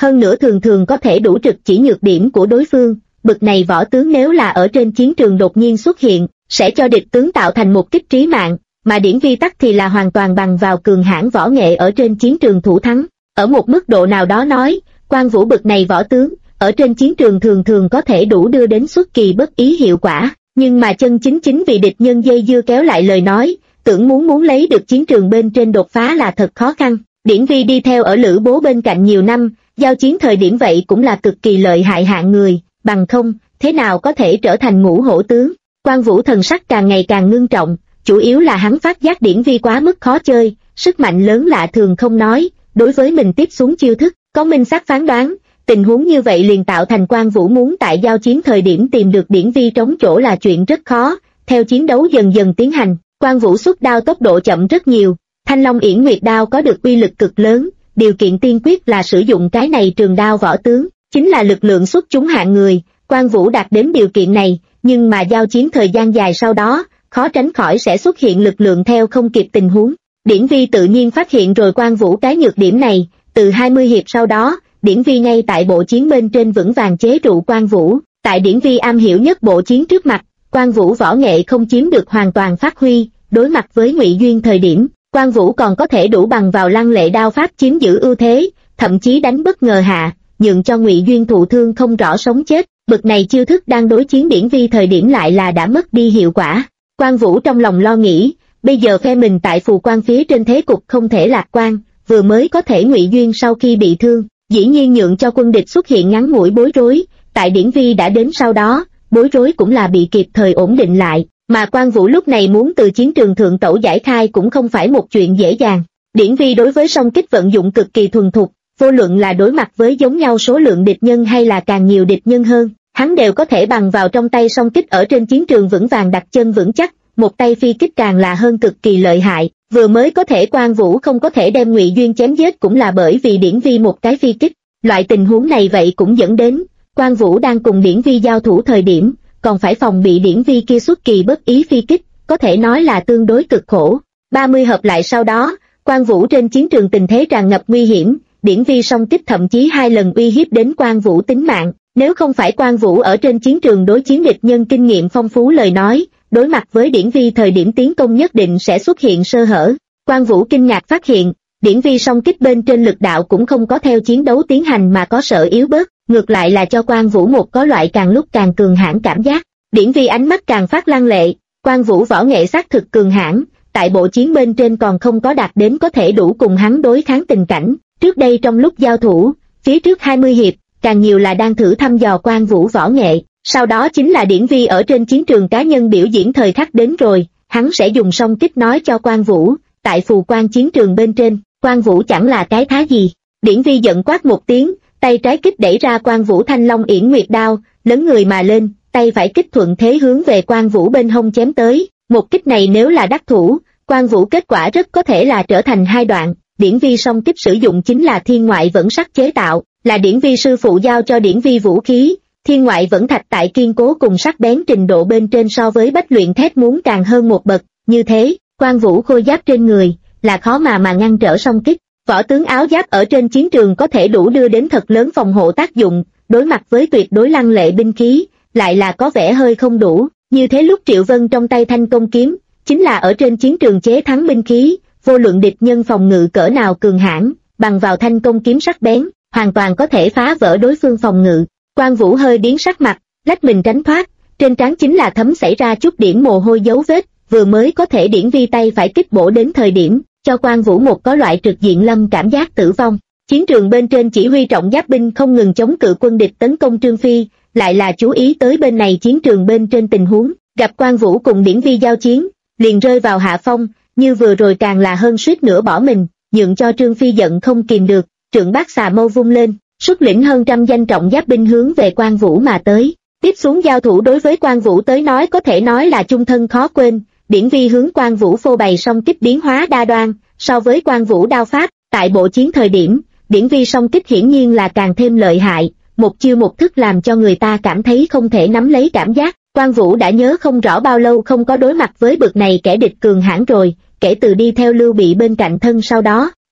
hơn nữa thường thường có thể đủ trực chỉ nhược điểm của đối phương. Bực này võ tướng nếu là ở trên chiến trường đột nhiên xuất hiện, sẽ cho địch tướng tạo thành một kích trí mạng, mà Điển Vi tắc thì là hoàn toàn bằng vào cường hãn võ nghệ ở trên chiến trường thủ thắng. Ở một mức độ nào đó nói, Quan Vũ bực này võ tướng, ở trên chiến trường thường thường có thể đủ đưa đến xuất kỳ bất ý hiệu quả, nhưng mà chân chính vì địch nhân dây dưa kéo lại lời nói, tưởng muốn lấy được chiến trường bên trên đột phá là thật khó khăn. Điển Vi đi theo ở Lữ Bố bên cạnh nhiều năm, giao chiến thời điểm vậy cũng là cực kỳ lợi hại hạng người, bằng không, thế nào có thể trở thành ngũ hổ tướng. Quan Vũ thần sắc càng ngày càng ngưng trọng, chủ yếu là hắn phát giác Điển Vi quá mức khó chơi, sức mạnh lớn lạ thường không nói, đối với mình tiếp xuống chiêu thức, có minh xác phán đoán, tình huống như vậy liền tạo thành Quan Vũ muốn tại giao chiến thời điểm tìm được Điển Vi trống chỗ là chuyện rất khó. Theo chiến đấu dần dần tiến hành, Quan Vũ xuất đao tốc độ chậm rất nhiều, Thanh Long Yển Nguyệt đao có được uy lực cực lớn, điều kiện tiên quyết là sử dụng cái này trường đao võ tướng, chính là lực lượng xuất chúng hạng người. Quan Vũ đạt đến điều kiện này, nhưng mà giao chiến thời gian dài sau đó, khó tránh khỏi sẽ xuất hiện lực lượng theo không kịp tình huống. Điển Vi tự nhiên phát hiện rồi Quan Vũ cái nhược điểm này, từ 20 hiệp sau đó, Điển Vi ngay tại bộ chiến bên trên vững vàng chế trụ Quan Vũ, tại Điển Vi am hiểu nhất bộ chiến trước mặt, Quan Vũ võ nghệ không chiếm được hoàn toàn phát huy, đối mặt với Ngụy Duyên thời điểm, Quan Vũ còn có thể đủ bằng vào lăng lệ đao pháp chiếm giữ ưu thế, thậm chí đánh bất ngờ hạ, nhượng cho Ngụy Duyên thụ thương không rõ sống chết. Bực này chiêu thức đang đối chiến Điển Vi thời điểm lại là đã mất đi hiệu quả. Quan Vũ trong lòng lo nghĩ, bây giờ phe mình tại phù quan phía trên thế cục không thể lạc quan, vừa mới có thể Ngụy Duyên sau khi bị thương, dĩ nhiên nhượng cho quân địch xuất hiện ngắn ngủi bối rối, tại Điển Vi đã đến sau đó, bối rối cũng là bị kịp thời ổn định lại, mà Quan Vũ lúc này muốn từ chiến trường thượng tẩu giải khai cũng không phải một chuyện dễ dàng. Điển Vi đối với song kích vận dụng cực kỳ thuần thục, vô luận là đối mặt với giống nhau số lượng địch nhân hay là càng nhiều địch nhân hơn, hắn đều có thể bằng vào trong tay song kích ở trên chiến trường vững vàng đặt chân vững chắc, một tay phi kích càng là hơn cực kỳ lợi hại. Vừa mới có thể Quan Vũ không có thể đem Ngụy Duyên chém giết cũng là bởi vì Điển Vi một cái phi kích. Loại tình huống này vậy cũng dẫn đến Quan Vũ đang cùng Điển Vi giao thủ thời điểm, còn phải phòng bị Điển Vi kia xuất kỳ bất ý phi kích, có thể nói là tương đối cực khổ. 30 hợp lại sau đó, Quan Vũ trên chiến trường tình thế tràn ngập nguy hiểm, Điển Vi song kích thậm chí 2 lần uy hiếp đến Quan Vũ tính mạng. Nếu không phải Quan Vũ ở trên chiến trường đối chiến địch nhân kinh nghiệm phong phú lời nói, đối mặt với Điển Vi thời điểm tiến công nhất định sẽ xuất hiện sơ hở. Quan Vũ kinh ngạc phát hiện, Điển Vi song kích bên trên lực đạo cũng không có theo chiến đấu tiến hành mà có sợ yếu bớt, ngược lại là cho Quan Vũ một có loại càng lúc càng cường hãn cảm giác. Điển Vi ánh mắt càng phát lăng lệ, Quan Vũ võ nghệ xác thực cường hãn, tại bộ chiến bên trên còn không có đạt đến có thể đủ cùng hắn đối kháng tình cảnh. Trước đây trong lúc giao thủ, phía trước 20 hiệp, càng nhiều là đang thử thăm dò Quan Vũ võ nghệ, sau đó chính là Điển Vi ở trên chiến trường cá nhân biểu diễn thời khắc đến rồi, hắn sẽ dùng song kích nói cho Quan Vũ, tại phù quan chiến trường bên trên, Quan Vũ chẳng là cái thá gì. Điển Vi giận quát một tiếng, tay trái kích đẩy ra Quan Vũ Thanh Long Yển Nguyệt đao, lấn người mà lên, tay phải kích thuận thế hướng về Quan Vũ bên hông chém tới. Một kích này nếu là đắc thủ, Quan Vũ kết quả rất có thể là trở thành hai đoạn. Điển Vi song kích sử dụng chính là thiên ngoại vẫn sắt chế tạo, là Điển Vi sư phụ giao cho Điển Vi vũ khí. Thiên ngoại vẫn thạch tại kiên cố cùng sắc bén trình độ bên trên so với bách luyện thép muốn càng hơn một bậc, như thế, Quan Vũ khôi giáp trên người, là khó mà ngăn trở song kích. Võ tướng áo giáp ở trên chiến trường có thể đủ đưa đến thật lớn phòng hộ tác dụng, đối mặt với tuyệt đối lăng lệ binh khí, lại là có vẻ hơi không đủ, như thế lúc Triệu Vân trong tay thanh công kiếm, chính là ở trên chiến trường chế thắng binh khí, vô luận địch nhân phòng ngự cỡ nào cường hãn, bằng vào thanh công kiếm sắc bén, hoàn toàn có thể phá vỡ đối phương phòng ngự. Quan Vũ hơi biến sắc mặt, lách mình tránh thoát, trên trán chính là thấm xảy ra chút điểm mồ hôi dấu vết, vừa mới có thể Điển Vi tay phải kích bổ đến thời điểm, cho Quan Vũ một có loại trực diện lâm cảm giác tử vong. Chiến trường bên trên chỉ huy trọng giáp binh không ngừng chống cự quân địch tấn công Trương Phi, lại là chú ý tới bên này chiến trường bên trên tình huống, gặp Quan Vũ cùng Điển Vi giao chiến, liền rơi vào hạ phong, như vừa rồi càng là hơn suýt nữa bỏ mình, nhượng cho Trương Phi giận không kìm được, trượng bát xà mâu vung lên, xuất lĩnh hơn trăm danh trọng giáp binh hướng về Quan Vũ mà tới. Tiếp xuống giao thủ đối với Quan Vũ tới nói có thể nói là chung thân khó quên. Điển Vi hướng Quan Vũ phô bày song kích biến hóa đa đoan, so với Quan Vũ đao pháp, tại bộ chiến thời điểm, Điển Vi song kích hiển nhiên là càng thêm lợi hại, một chiêu một thức làm cho người ta cảm thấy không thể nắm lấy cảm giác. Quan Vũ đã nhớ không rõ bao lâu không có đối mặt với bực này kẻ địch cường hãn rồi, kể từ đi theo Lưu Bị bên cạnh thân sau đó,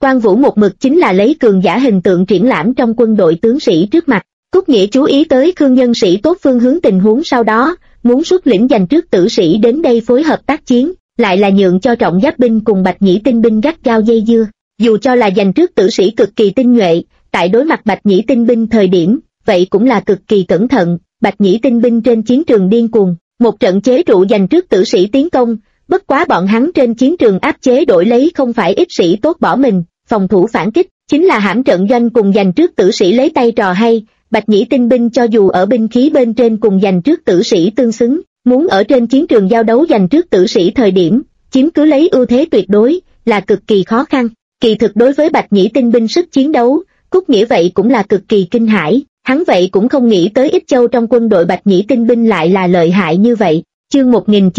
Quan Vũ một mực chính là lấy cường giả hình tượng triển lãm trong quân đội tướng sĩ trước mặt. Cúc Nghĩa chú ý tới Khương nhân sĩ tốt phương hướng tình huống sau đó, muốn xuất lĩnh giành trước tử sĩ đến đây phối hợp tác chiến, lại là nhượng cho trọng giáp binh cùng bạch nhĩ tinh binh gắt gao dây dưa. Dù cho là giành trước tử sĩ cực kỳ tinh nhuệ, tại đối mặt bạch nhĩ tinh binh thời điểm, vậy cũng là cực kỳ cẩn thận. Bạch nhĩ tinh binh trên chiến trường điên cuồng, một trận chế trụ giành trước tử sĩ tiến công, bất quá bọn hắn trên chiến trường áp chế đổi lấy không phải ít sĩ tốt bỏ mình, phòng thủ phản kích, chính là hãm trận doanh cùng giành trước tử sĩ lấy tay trò hay. Bạch nhĩ tinh binh cho dù ở binh khí bên trên cùng giành trước tử sĩ tương xứng, muốn ở trên chiến trường giao đấu giành trước tử sĩ thời điểm, chiếm cứ lấy ưu thế tuyệt đối, là cực kỳ khó khăn. Kỳ thực đối với bạch nhĩ tinh binh sức chiến đấu, Cúc Nghĩa vậy cũng là cực kỳ kinh hãi, hắn vậy cũng không nghĩ tới Ích Châu trong quân đội bạch nhĩ tinh binh lại là lợi hại như vậy. Chương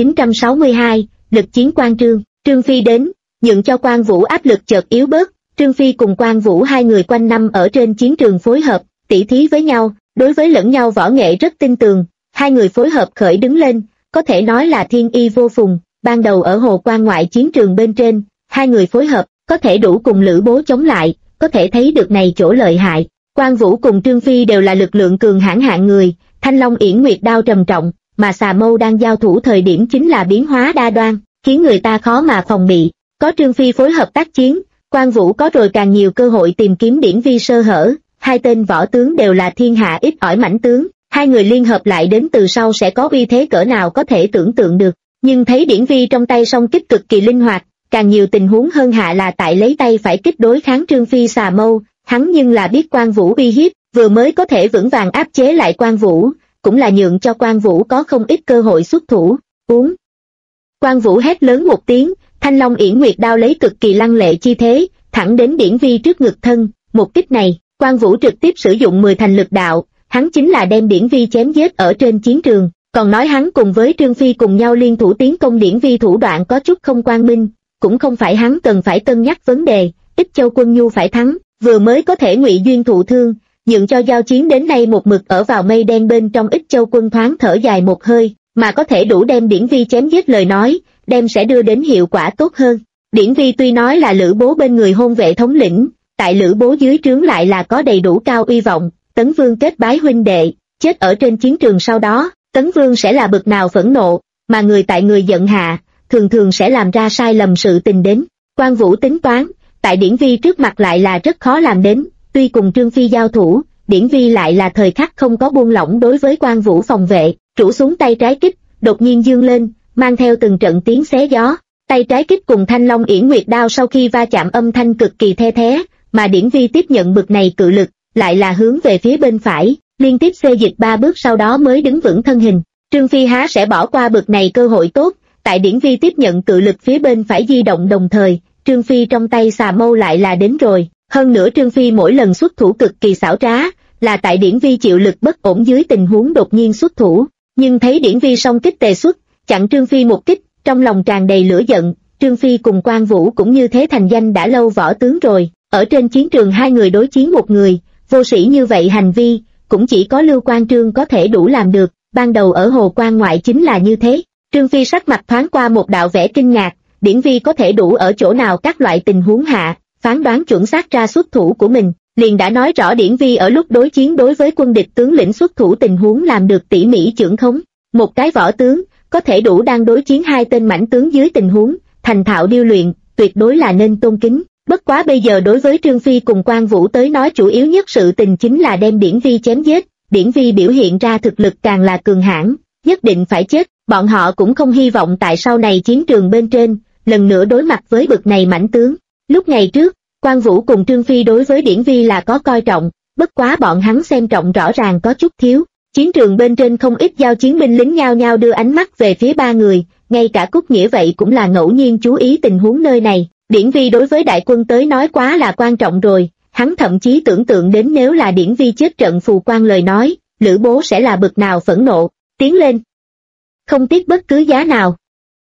1962, lực chiến Quan Trương. Trương Phi đến, nhượng cho Quan Vũ áp lực chợt yếu bớt. Trương Phi cùng Quan Vũ hai người quanh năm ở trên chiến trường phối hợp, tỉ thí với nhau, đối với lẫn nhau võ nghệ rất tin tường, hai người phối hợp khởi đứng lên, có thể nói là thiên y vô phùng. Ban đầu ở Hồ Quan ngoại chiến trường bên trên, hai người phối hợp, có thể đủ cùng Lữ Bố chống lại, có thể thấy được này chỗ lợi hại. Quan Vũ cùng Trương Phi đều là lực lượng cường hãn hạng người, Thanh Long Yển Nguyệt đao trầm trọng, mà xà mâu đang giao thủ thời điểm chính là biến hóa đa đoan, khiến người ta khó mà phòng bị. Có Trương Phi phối hợp tác chiến, Quan Vũ có rồi càng nhiều cơ hội tìm kiếm Điển Vi sơ hở. Hai tên võ tướng đều là thiên hạ ít ỏi mãnh tướng, hai người liên hợp lại đến từ sau sẽ có uy thế cỡ nào có thể tưởng tượng được. Nhưng thấy Điển Vi trong tay song kích cực kỳ linh hoạt, càng nhiều tình huống hơn hạ là tại lấy tay phải kích đối kháng Trương Phi xà mâu, hắn nhưng là biết Quan Vũ uy hiếp, vừa mới có thể vững vàng áp chế lại Quan Vũ, cũng là nhượng cho Quan Vũ có không ít cơ hội xuất thủ. Uống. Quan Vũ hét lớn một tiếng, Thanh Long Yển Nguyệt đao lấy cực kỳ lăng lệ chi thế, thẳng đến Điển Vi trước ngực thân. Một kích này, Quan Vũ trực tiếp sử dụng 10 thành lực đạo, hắn chính là đem Điển Vi chém giết ở trên chiến trường, còn nói hắn cùng với Trương Phi cùng nhau liên thủ tiến công Điển Vi thủ đoạn có chút không quang minh, cũng không phải hắn cần phải cân nhắc vấn đề, Ích Châu quân nhu phải thắng, vừa mới có thể ngụy duyên thụ thương, nhượng cho giao chiến đến nay một mực ở vào mây đen bên trong Ích Châu quân thoáng thở dài một hơi, mà có thể đủ đem Điển Vi chém giết lời nói, đem sẽ đưa đến hiệu quả tốt hơn. Điển Vi tuy nói là Lữ Bố bên người hôn vệ thống lĩnh, tại Lữ Bố dưới trướng lại là có đầy đủ cao uy vọng, Tấn Vương kết bái huynh đệ, chết ở trên chiến trường sau đó, Tấn Vương sẽ là bực nào phẫn nộ, mà người tại người giận hạ, thường thường sẽ làm ra sai lầm sự tình đến. Quan Vũ tính toán, tại Điển Vi trước mặt lại là rất khó làm đến, tuy cùng Trương Phi giao thủ, Điển Vi lại là thời khắc không có buông lỏng đối với Quan Vũ phòng vệ, rũ xuống tay trái kích, đột nhiên dương lên, mang theo từng trận tiếng xé gió. Tay trái kích cùng Thanh Long Yển Nguyệt đao sau khi va chạm âm thanh cực kỳ the thé, mà Điển Vi tiếp nhận bực này cự lực, lại là hướng về phía bên phải, liên tiếp xê dịch 3 bước sau đó mới đứng vững thân hình. Trương Phi há sẽ bỏ qua bực này cơ hội tốt, tại Điển Vi tiếp nhận cự lực phía bên phải di động đồng thời, Trương Phi trong tay xà mâu lại là đến rồi. Hơn nữa Trương Phi mỗi lần xuất thủ cực kỳ xảo trá, là tại Điển Vi chịu lực bất ổn dưới tình huống đột nhiên xuất thủ, nhưng thấy Điển Vi song kích tề xuất, chặn Trương Phi một kích, trong lòng tràn đầy lửa giận. Trương Phi cùng Quan Vũ cũng như thế thành danh đã lâu võ tướng rồi, ở trên chiến trường hai người đối chiến một người, vô sĩ như vậy hành vi, cũng chỉ có Lưu Quan Trương có thể đủ làm được, ban đầu ở Hồ Quan ngoại chính là như thế. Trương Phi sắc mặt thoáng qua một đạo vẻ kinh ngạc, Điển Vi có thể đủ ở chỗ nào các loại tình huống hạ, phán đoán chuẩn xác ra xuất thủ của mình, liền đã nói rõ Điển Vi ở lúc đối chiến đối với quân địch tướng lĩnh xuất thủ tình huống làm được tỉ mỉ chưởng khống. Một cái võ tướng, có thể đủ đang đối chiến hai tên mãnh tướng dưới tình huống, thành thạo điêu luyện, tuyệt đối là nên tôn kính. Bất quá bây giờ đối với Trương Phi cùng Quan Vũ tới nói chủ yếu nhất sự tình chính là đem Điển Vi chém giết, Điển Vi biểu hiện ra thực lực càng là cường hãn, nhất định phải chết, bọn họ cũng không hy vọng tại sau này chiến trường bên trên, lần nữa đối mặt với bực này mãnh tướng. Lúc ngày trước, Quan Vũ cùng Trương Phi đối với Điển Vi là có coi trọng, bất quá bọn hắn xem trọng rõ ràng có chút thiếu. Chiến trường bên trên không ít giao chiến binh lính nhao nhao đưa ánh mắt về phía ba người, ngay cả Cúc Nghĩa vậy cũng là ngẫu nhiên chú ý tình huống nơi này. Điển Vi đối với đại quân tới nói quá là quan trọng rồi, hắn thậm chí tưởng tượng đến nếu là Điển Vi chết trận phù quan lời nói, Lữ Bố sẽ là bực nào phẫn nộ, tiến lên, không tiếc bất cứ giá nào.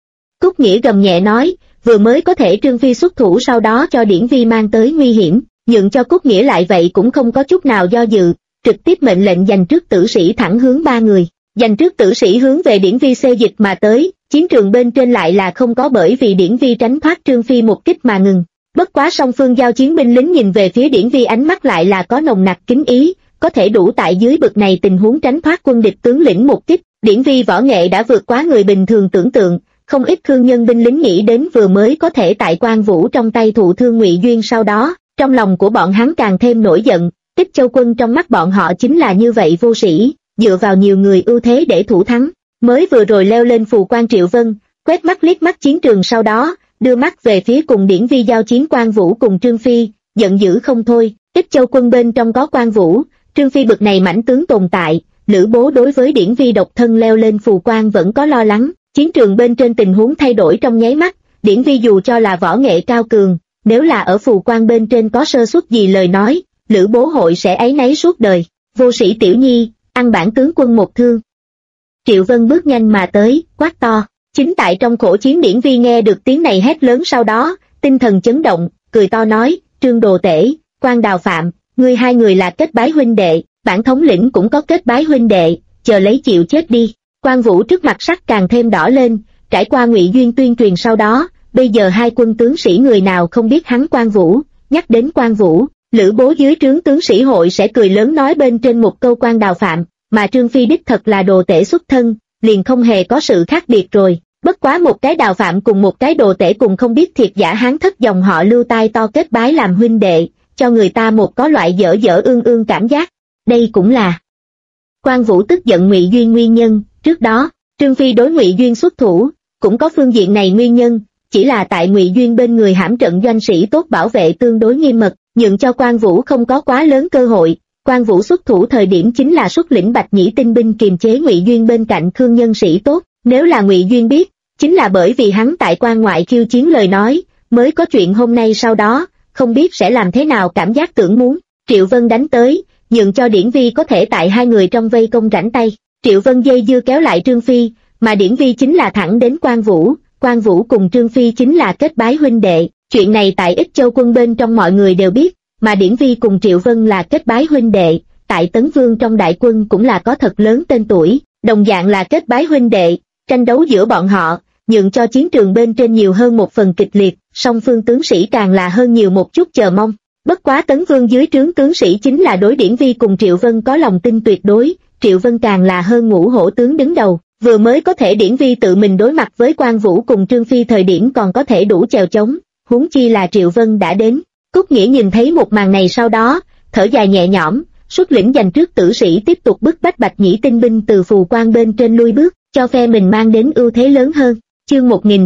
Cúc Nghĩa gầm nhẹ nói, vừa mới có thể Trương Phi xuất thủ sau đó cho Điển Vi mang tới nguy hiểm, nhượng cho Cúc Nghĩa lại vậy cũng không có chút nào do dự, trực tiếp mệnh lệnh dành trước tử sĩ thẳng hướng ba người, dành trước tử sĩ hướng về Điển Vi xê dịch mà tới, chiến trường bên trên lại là không có bởi vì Điển Vi tránh thoát Trương Phi một kích mà ngừng. Bất quá song phương giao chiến binh lính nhìn về phía Điển Vi ánh mắt lại là có nồng nặc kính ý, có thể đủ tại dưới bực này tình huống tránh thoát quân địch tướng lĩnh một kích. Điển Vi võ nghệ đã vượt quá người bình thường tưởng tượng, không ít thương nhân binh lính nghĩ đến vừa mới có thể tại Quan Vũ trong tay thụ thương Ngụy Duyên, sau đó trong lòng của bọn hắn càng thêm nổi giận. Tích Châu quân trong mắt bọn họ chính là như vậy vô sĩ, dựa vào nhiều người ưu thế để thủ thắng. Mới vừa rồi leo lên phù quan Triệu Vân, quét mắt liếc mắt chiến trường, sau đó đưa mắt về phía cùng Điển Vi giao chiến Quan Vũ cùng Trương Phi, giận dữ không thôi. Tích Châu quân bên trong có Quan Vũ, Trương Phi bực này mãnh tướng tồn tại, Lữ Bố đối với Điển Vi độc thân leo lên phù quan vẫn có lo lắng. Chiến trường bên trên tình huống thay đổi trong nháy mắt, Điển Vi dù cho là võ nghệ cao cường, nếu là ở phù quan bên trên có sơ suất gì lời nói, Lữ Bố hội sẽ áy náy suốt đời. Vô sĩ tiểu nhi, ăn bản tướng quân một thương. Triệu Vân bước nhanh mà tới, quát to. Chính tại trong khổ chiến, Điển Vi nghe được tiếng này hét lớn, sau đó tinh thần chấn động, cười to nói, Trương Đồ Tể, Quan Đào Phạm, ngươi hai người là kết bái huynh đệ, bản thống lĩnh cũng có kết bái huynh đệ, chờ lấy chịu chết đi. Quan Vũ trước mặt sắc càng thêm đỏ lên, trải qua Ngụy Duyên tuyên truyền sau đó, bây giờ hai quân tướng sĩ người nào không biết hắn Quan Vũ. Nhắc đến Quan Vũ, Lữ Bố dưới trướng tướng sĩ hội sẽ cười lớn nói bên trên một câu Quan Đào Phạm, mà Trương Phi đích thật là đồ tể xuất thân, liền không hề có sự khác biệt rồi. Bất quá một cái Đào Phạm cùng một cái đồ tể cùng không biết thiệt giả hán thất dòng họ Lưu tai to kết bái làm huynh đệ, cho người ta một có loại dở dở ương ương cảm giác. Đây cũng là Quan Vũ tức giận Ngụy Duyên nguyên nhân. Trước đó, Trương Phi đối Ngụy Duyên xuất thủ, cũng có phương diện này nguyên nhân, chỉ là tại Ngụy Duyên bên người hãm trận doanh sĩ tốt bảo vệ tương đối nghiêm mật, nhượng cho Quan Vũ không có quá lớn cơ hội. Quan Vũ xuất thủ thời điểm chính là xuất lĩnh Bạch Nhĩ tinh binh kiềm chế Ngụy Duyên bên cạnh Khương nhân sĩ tốt, nếu là Ngụy Duyên biết, chính là bởi vì hắn tại quan ngoại khiêu chiến lời nói, mới có chuyện hôm nay, sau đó, không biết sẽ làm thế nào, cảm giác tưởng muốn. Triệu Vân đánh tới, nhượng cho Điển Vi có thể tại hai người trong vây công rảnh tay. Triệu Vân dây dưa kéo lại Trương Phi, mà Điển Vi chính là thẳng đến Quan Vũ. Quan Vũ cùng Trương Phi chính là kết bái huynh đệ, chuyện này tại Ích Châu quân bên trong mọi người đều biết, mà Điển Vi cùng Triệu Vân là kết bái huynh đệ, tại Tấn Vương trong đại quân cũng là có thật lớn tên tuổi, đồng dạng là kết bái huynh đệ, tranh đấu giữa bọn họ, nhượng cho chiến trường bên trên nhiều hơn một phần kịch liệt, song phương tướng sĩ càng là hơn nhiều một chút chờ mong. Bất quá Tấn Vương dưới trướng tướng sĩ chính là đối Điển Vi cùng Triệu Vân có lòng tin tuyệt đối, Triệu Vân càng là hơn ngũ hổ tướng đứng đầu, vừa mới có thể Điển Vi tự mình đối mặt với Quan Vũ cùng Trương Phi thời điểm còn có thể đủ chèo chống, huống chi là Triệu Vân đã đến. Cúc Nghĩa nhìn thấy một màn này sau đó, thở dài nhẹ nhõm, xuất lĩnh giành trước tử sĩ tiếp tục bức bách Bạch Nhĩ tinh binh từ phù quan bên trên lui bước, cho phe mình mang đến ưu thế lớn hơn. Chương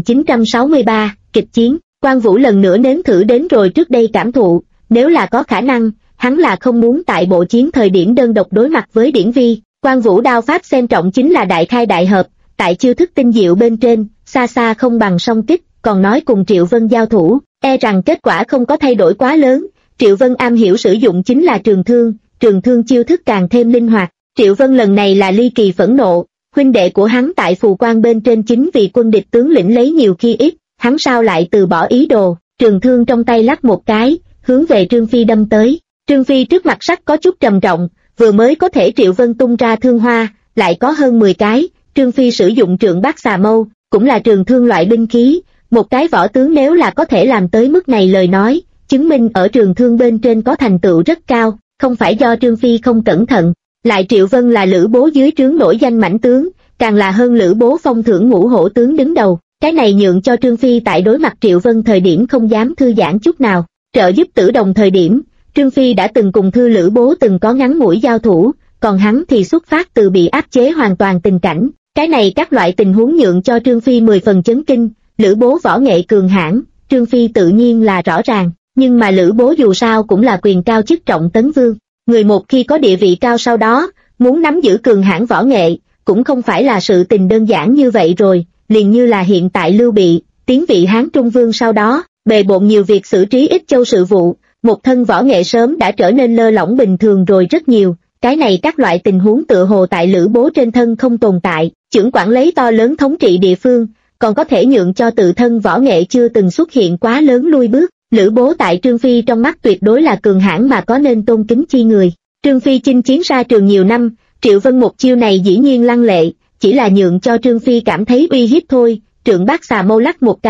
1963, kịch chiến. Quan Vũ lần nữa nếm thử đến rồi trước đây cảm thụ, nếu là có khả năng, hắn là không muốn tại bộ chiến thời điểm đơn độc đối mặt với Điển Vi. Quan Vũ đao pháp xem trọng chính là đại khai đại hợp, tại chiêu thức tinh diệu bên trên, xa xa không bằng song kích, còn nói cùng Triệu Vân giao thủ, e rằng kết quả không có thay đổi quá lớn. Triệu Vân am hiểu sử dụng chính là trường thương chiêu thức càng thêm linh hoạt. Triệu Vân lần này là ly kỳ phẫn nộ, huynh đệ của hắn tại phù quan bên trên chính vì quân địch tướng lĩnh lấy nhiều khi ít, hắn sao lại từ bỏ ý đồ, trường thương trong tay lắc một cái, hướng về Trương Phi đâm tới. Trương Phi trước mặt sắc có chút trầm trọng, vừa mới có thể Triệu Vân tung ra thương hoa, lại có hơn 10 cái, Trương Phi sử dụng trượng bát xà mâu, cũng là trường thương loại binh khí, một cái võ tướng nếu là có thể làm tới mức này lời nói, chứng minh ở trường thương bên trên có thành tựu rất cao, không phải do Trương Phi không cẩn thận. Lại Triệu Vân là Lữ Bố dưới trướng nổi danh mãnh tướng, càng là hơn Lữ Bố phong thưởng ngũ hổ tướng đứng đầu, cái này nhượng cho Trương Phi tại đối mặt Triệu Vân thời điểm không dám thư giãn chút nào. Trợ giúp Tử Đồng thời điểm, Trương Phi đã từng cùng Thư Lữ Bố từng có ngắn ngủi giao thủ, còn hắn thì xuất phát từ bị áp chế hoàn toàn tình cảnh, cái này các loại tình huống nhượng cho Trương Phi 10 phần chấn kinh. Lữ Bố võ nghệ cường hãn, Trương Phi tự nhiên là rõ ràng, nhưng mà Lữ Bố dù sao cũng là quyền cao chức trọng Tấn Vương, người một khi có địa vị cao sau đó, muốn nắm giữ cường hãn võ nghệ, cũng không phải là sự tình đơn giản như vậy rồi, liền như là hiện tại Lưu Bị, tiến vị Hán Trung Vương sau đó, bề bộn nhiều việc xử trí Ích Châu sự vụ, một thân võ nghệ sớm đã trở nên lơ lỏng bình thường rồi rất nhiều, cái này các loại tình huống tựa hồ tại Lữ Bố trên thân không tồn tại, chưởng quản lấy to lớn thống trị địa phương, còn có thể nhượng cho tự thân võ nghệ chưa từng xuất hiện quá lớn lui bước. Lữ Bố tại Trương Phi trong mắt tuyệt đối là cường hãn mà có nên tôn kính chi người. Trương Phi chinh chiến ra trường nhiều năm, Triệu Vân một chiêu này dĩ nhiên lăng lệ, chỉ là nhượng cho Trương Phi cảm thấy uy hiếp thôi, trượng bát xà mâu lắc một cái,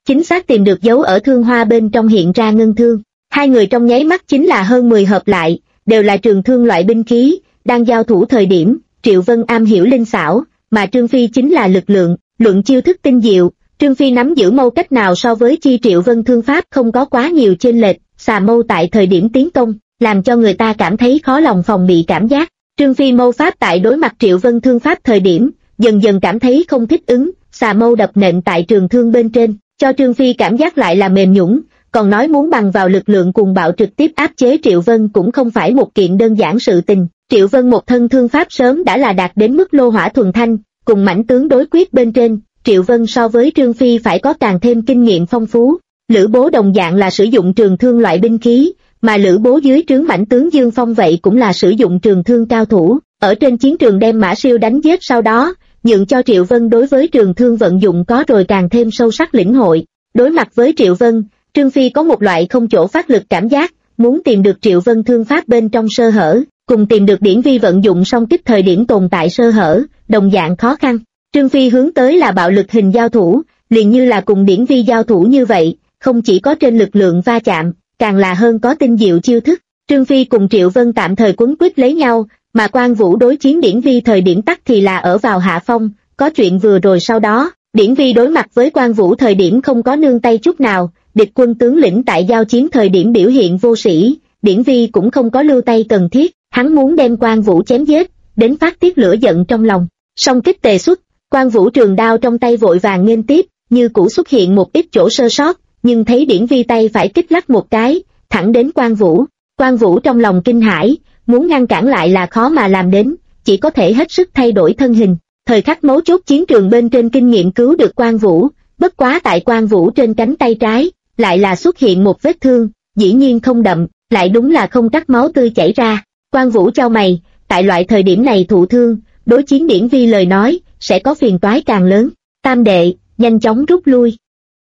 chính xác tìm được dấu ở thương hoa bên trong hiện ra ngân thương. Hai người trong nháy mắt chính là hơn 10 hợp lại, đều là trường thương loại binh khí, đang giao thủ thời điểm, Triệu Vân am hiểu linh xảo, mà Trương Phi chính là lực lượng, luận chiêu thức tinh diệu, Trương Phi nắm giữ mâu cách nào so với chi Triệu Vân thương pháp không có quá nhiều chênh lệch, xà mâu tại thời điểm tiến công, làm cho người ta cảm thấy khó lòng phòng bị cảm giác. Trương Phi mâu pháp tại đối mặt Triệu Vân thương pháp thời điểm, dần dần cảm thấy không thích ứng, xà mâu đập nện tại trường thương bên trên, cho Trương Phi cảm giác lại là mềm nhũn, còn nói muốn bằng vào lực lượng cuồng bạo trực tiếp áp chế Triệu Vân cũng không phải một kiện đơn giản sự tình. Triệu Vân một thân thương pháp sớm đã là đạt đến mức lô hỏa thuần thanh, cùng mãnh tướng đối quyết bên trên, Triệu Vân so với Trương Phi phải có càng thêm kinh nghiệm phong phú. Lữ Bố đồng dạng là sử dụng trường thương loại binh khí, mà Lữ Bố dưới trướng mãnh tướng Dương Phong vậy cũng là sử dụng trường thương cao thủ, ở trên chiến trường đem Mã Siêu đánh giết sau đó, nhượng cho Triệu Vân đối với trường thương vận dụng có rồi càng thêm sâu sắc lĩnh hội. Đối mặt với Triệu Vân, Trương Phi có một loại không chỗ phát lực cảm giác, muốn tìm được Triệu Vân thương pháp bên trong sơ hở, cùng tìm được điển vi vận dụng song kích thời điểm tồn tại sơ hở, đồng dạng khó khăn. Trương Phi hướng tới là bạo lực hình giao thủ, liền như là cùng điển vi giao thủ như vậy, không chỉ có trên lực lượng va chạm, càng là hơn có tinh diệu chiêu thức. Trương Phi cùng Triệu Vân tạm thời quấn quýt lấy nhau, mà Quan Vũ đối chiến điển vi thời điểm tắc thì là ở vào hạ phong, có chuyện vừa rồi sau đó, điển vi đối mặt với Quan Vũ thời điểm không có nương tay chút nào, địch quân tướng lĩnh tại giao chiến thời điểm biểu hiện vô sĩ, điển vi cũng không có lưu tay cần thiết, hắn muốn đem Quan Vũ chém giết, đến phát tiết lửa giận trong lòng. Song kích tề xuất, Quan Vũ trường đao trong tay vội vàng nghênh tiếp, như cũ xuất hiện một ít chỗ sơ sót, nhưng thấy điển vi tay phải kích lắc một cái, thẳng đến Quan Vũ. Quan Vũ trong lòng kinh hãi, muốn ngăn cản lại là khó mà làm đến, chỉ có thể hết sức thay đổi thân hình. Thời khắc mấu chốt chiến trường bên trên kinh nghiệm cứu được Quan Vũ, bất quá tại Quan Vũ trên cánh tay trái, lại là xuất hiện một vết thương, dĩ nhiên không đậm, lại đúng là không trắc máu tươi chảy ra. Quan Vũ chau mày, tại loại thời điểm này thụ thương, đối chiến điển vi lời nói, sẽ có phiền toái càng lớn. Tam đệ, nhanh chóng rút lui.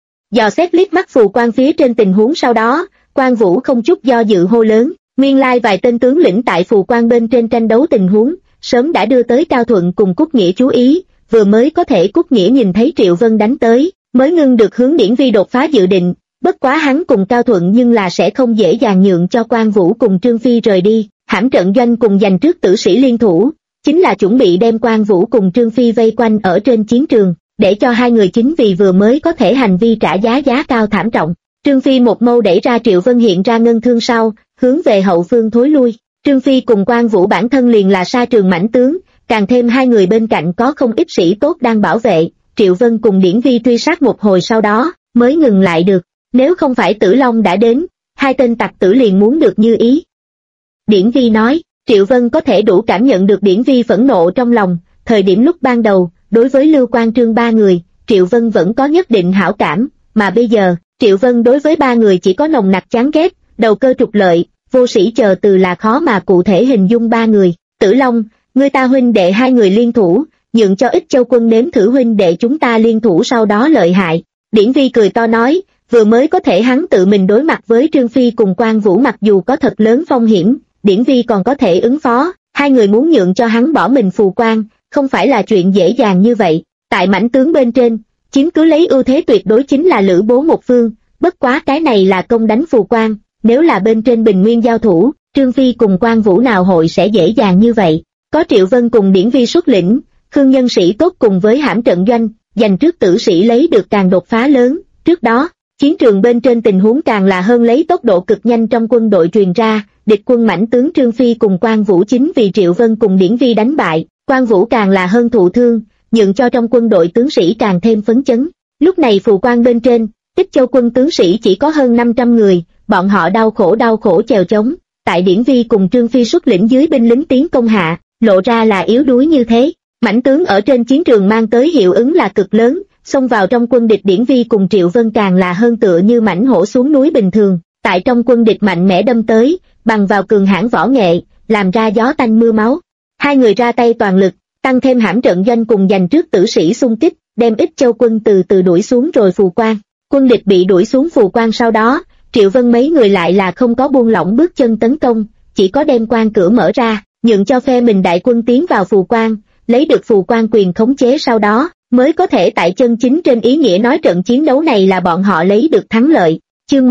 Dò xét liếc mắt phù quan phía trên tình huống sau đó, Quan Vũ không chút do dự hô lớn, nguyên lai vài tên tướng lĩnh tại phù quan bên trên tranh đấu tình huống, sớm đã đưa tới Cao Thuận cùng Cúc Nghĩa chú ý, vừa mới có thể Cúc Nghĩa nhìn thấy Triệu Vân đánh tới, mới ngưng được hướng điển vi đột phá dự định, bất quá hắn cùng Cao Thuận nhưng là sẽ không dễ dàng nhượng cho Quan Vũ cùng Trương Phi rời đi. Hãm trận doanh cùng giành trước tử sĩ liên thủ, chính là chuẩn bị đem Quan Vũ cùng Trương Phi vây quanh ở trên chiến trường, để cho hai người chính vì vừa mới có thể hành vi trả giá cao thảm trọng. Trương Phi một mâu đẩy ra Triệu Vân hiện ra ngân thương sau, hướng về hậu phương thối lui. Trương Phi cùng Quan Vũ bản thân liền là sa trường mãnh tướng, càng thêm hai người bên cạnh có không ít sĩ tốt đang bảo vệ, Triệu Vân cùng điển vi truy sát một hồi sau đó, mới ngừng lại được. Nếu không phải Tử Long đã đến, hai tên tặc tử liền muốn được như ý. Điển vi nói, Triệu Vân có thể đủ cảm nhận được điển vi phẫn nộ trong lòng, thời điểm lúc ban đầu, đối với Lưu Quan Trương ba người, Triệu Vân vẫn có nhất định hảo cảm, mà bây giờ, Triệu Vân đối với ba người chỉ có nồng nặc chán ghét, đầu cơ trục lợi, vô sĩ chờ từ là khó mà cụ thể hình dung ba người. Tử Long, người ta huynh đệ hai người liên thủ, nhượng cho Ích Châu quân nếm thử huynh đệ chúng ta liên thủ sau đó lợi hại. Điển vi cười to nói, vừa mới có thể hắn tự mình đối mặt với Trương Phi cùng Quan Vũ mặc dù có thật lớn phong hiểm, điển vi còn có thể ứng phó, hai người muốn nhượng cho hắn bỏ mình phù quan, không phải là chuyện dễ dàng như vậy. Tại mãnh tướng bên trên, chiếm cứ lấy ưu thế tuyệt đối chính là Lữ Bố một phương, bất quá cái này là công đánh phù quan, nếu là bên trên bình nguyên giao thủ, Trương Phi cùng Quan Vũ nào hội sẽ dễ dàng như vậy. Có Triệu Vân cùng điển vi xuất lĩnh, Khương nhân sĩ tốt cùng với hãm trận doanh, giành trước tử sĩ lấy được càng đột phá lớn. Trước đó, chiến trường bên trên tình huống càng là hơn lấy tốc độ cực nhanh trong quân đội truyền ra, địch quân mãnh tướng Trương Phi cùng Quan Vũ chính vì Triệu Vân cùng điển vi đánh bại, Quan Vũ càng là hơn thụ thương, nhượng cho trong quân đội tướng sĩ càng thêm phấn chấn. Lúc này phù quan bên trên, Ích Châu quân tướng sĩ chỉ có hơn 500 người, bọn họ đau khổ chèo chống, tại điển vi cùng Trương Phi xuất lĩnh dưới binh lính tiến công hạ, lộ ra là yếu đuối như thế. Mãnh tướng ở trên chiến trường mang tới hiệu ứng là cực lớn, xông vào trong quân địch điển vi cùng Triệu Vân càng là hơn tựa như mãnh hổ xuống núi bình thường, tại trong quân địch mạnh mẽ đâm tới, bằng vào cường hãn võ nghệ, làm ra gió tanh mưa máu. Hai người ra tay toàn lực, tăng thêm hãm trận doanh cùng giành trước tử sĩ xung kích, đem Ích Châu quân từ từ đuổi xuống rồi phù quan. Quân địch bị đuổi xuống phù quan sau đó, Triệu Vân mấy người lại là không có buông lỏng bước chân tấn công, chỉ có đem quan cửa mở ra, nhượng cho phe mình đại quân tiến vào phù quan, lấy được phù quan quyền khống chế sau đó, mới có thể tại chân chính trên ý nghĩa nói trận chiến đấu này là bọn họ lấy được thắng lợi. Chương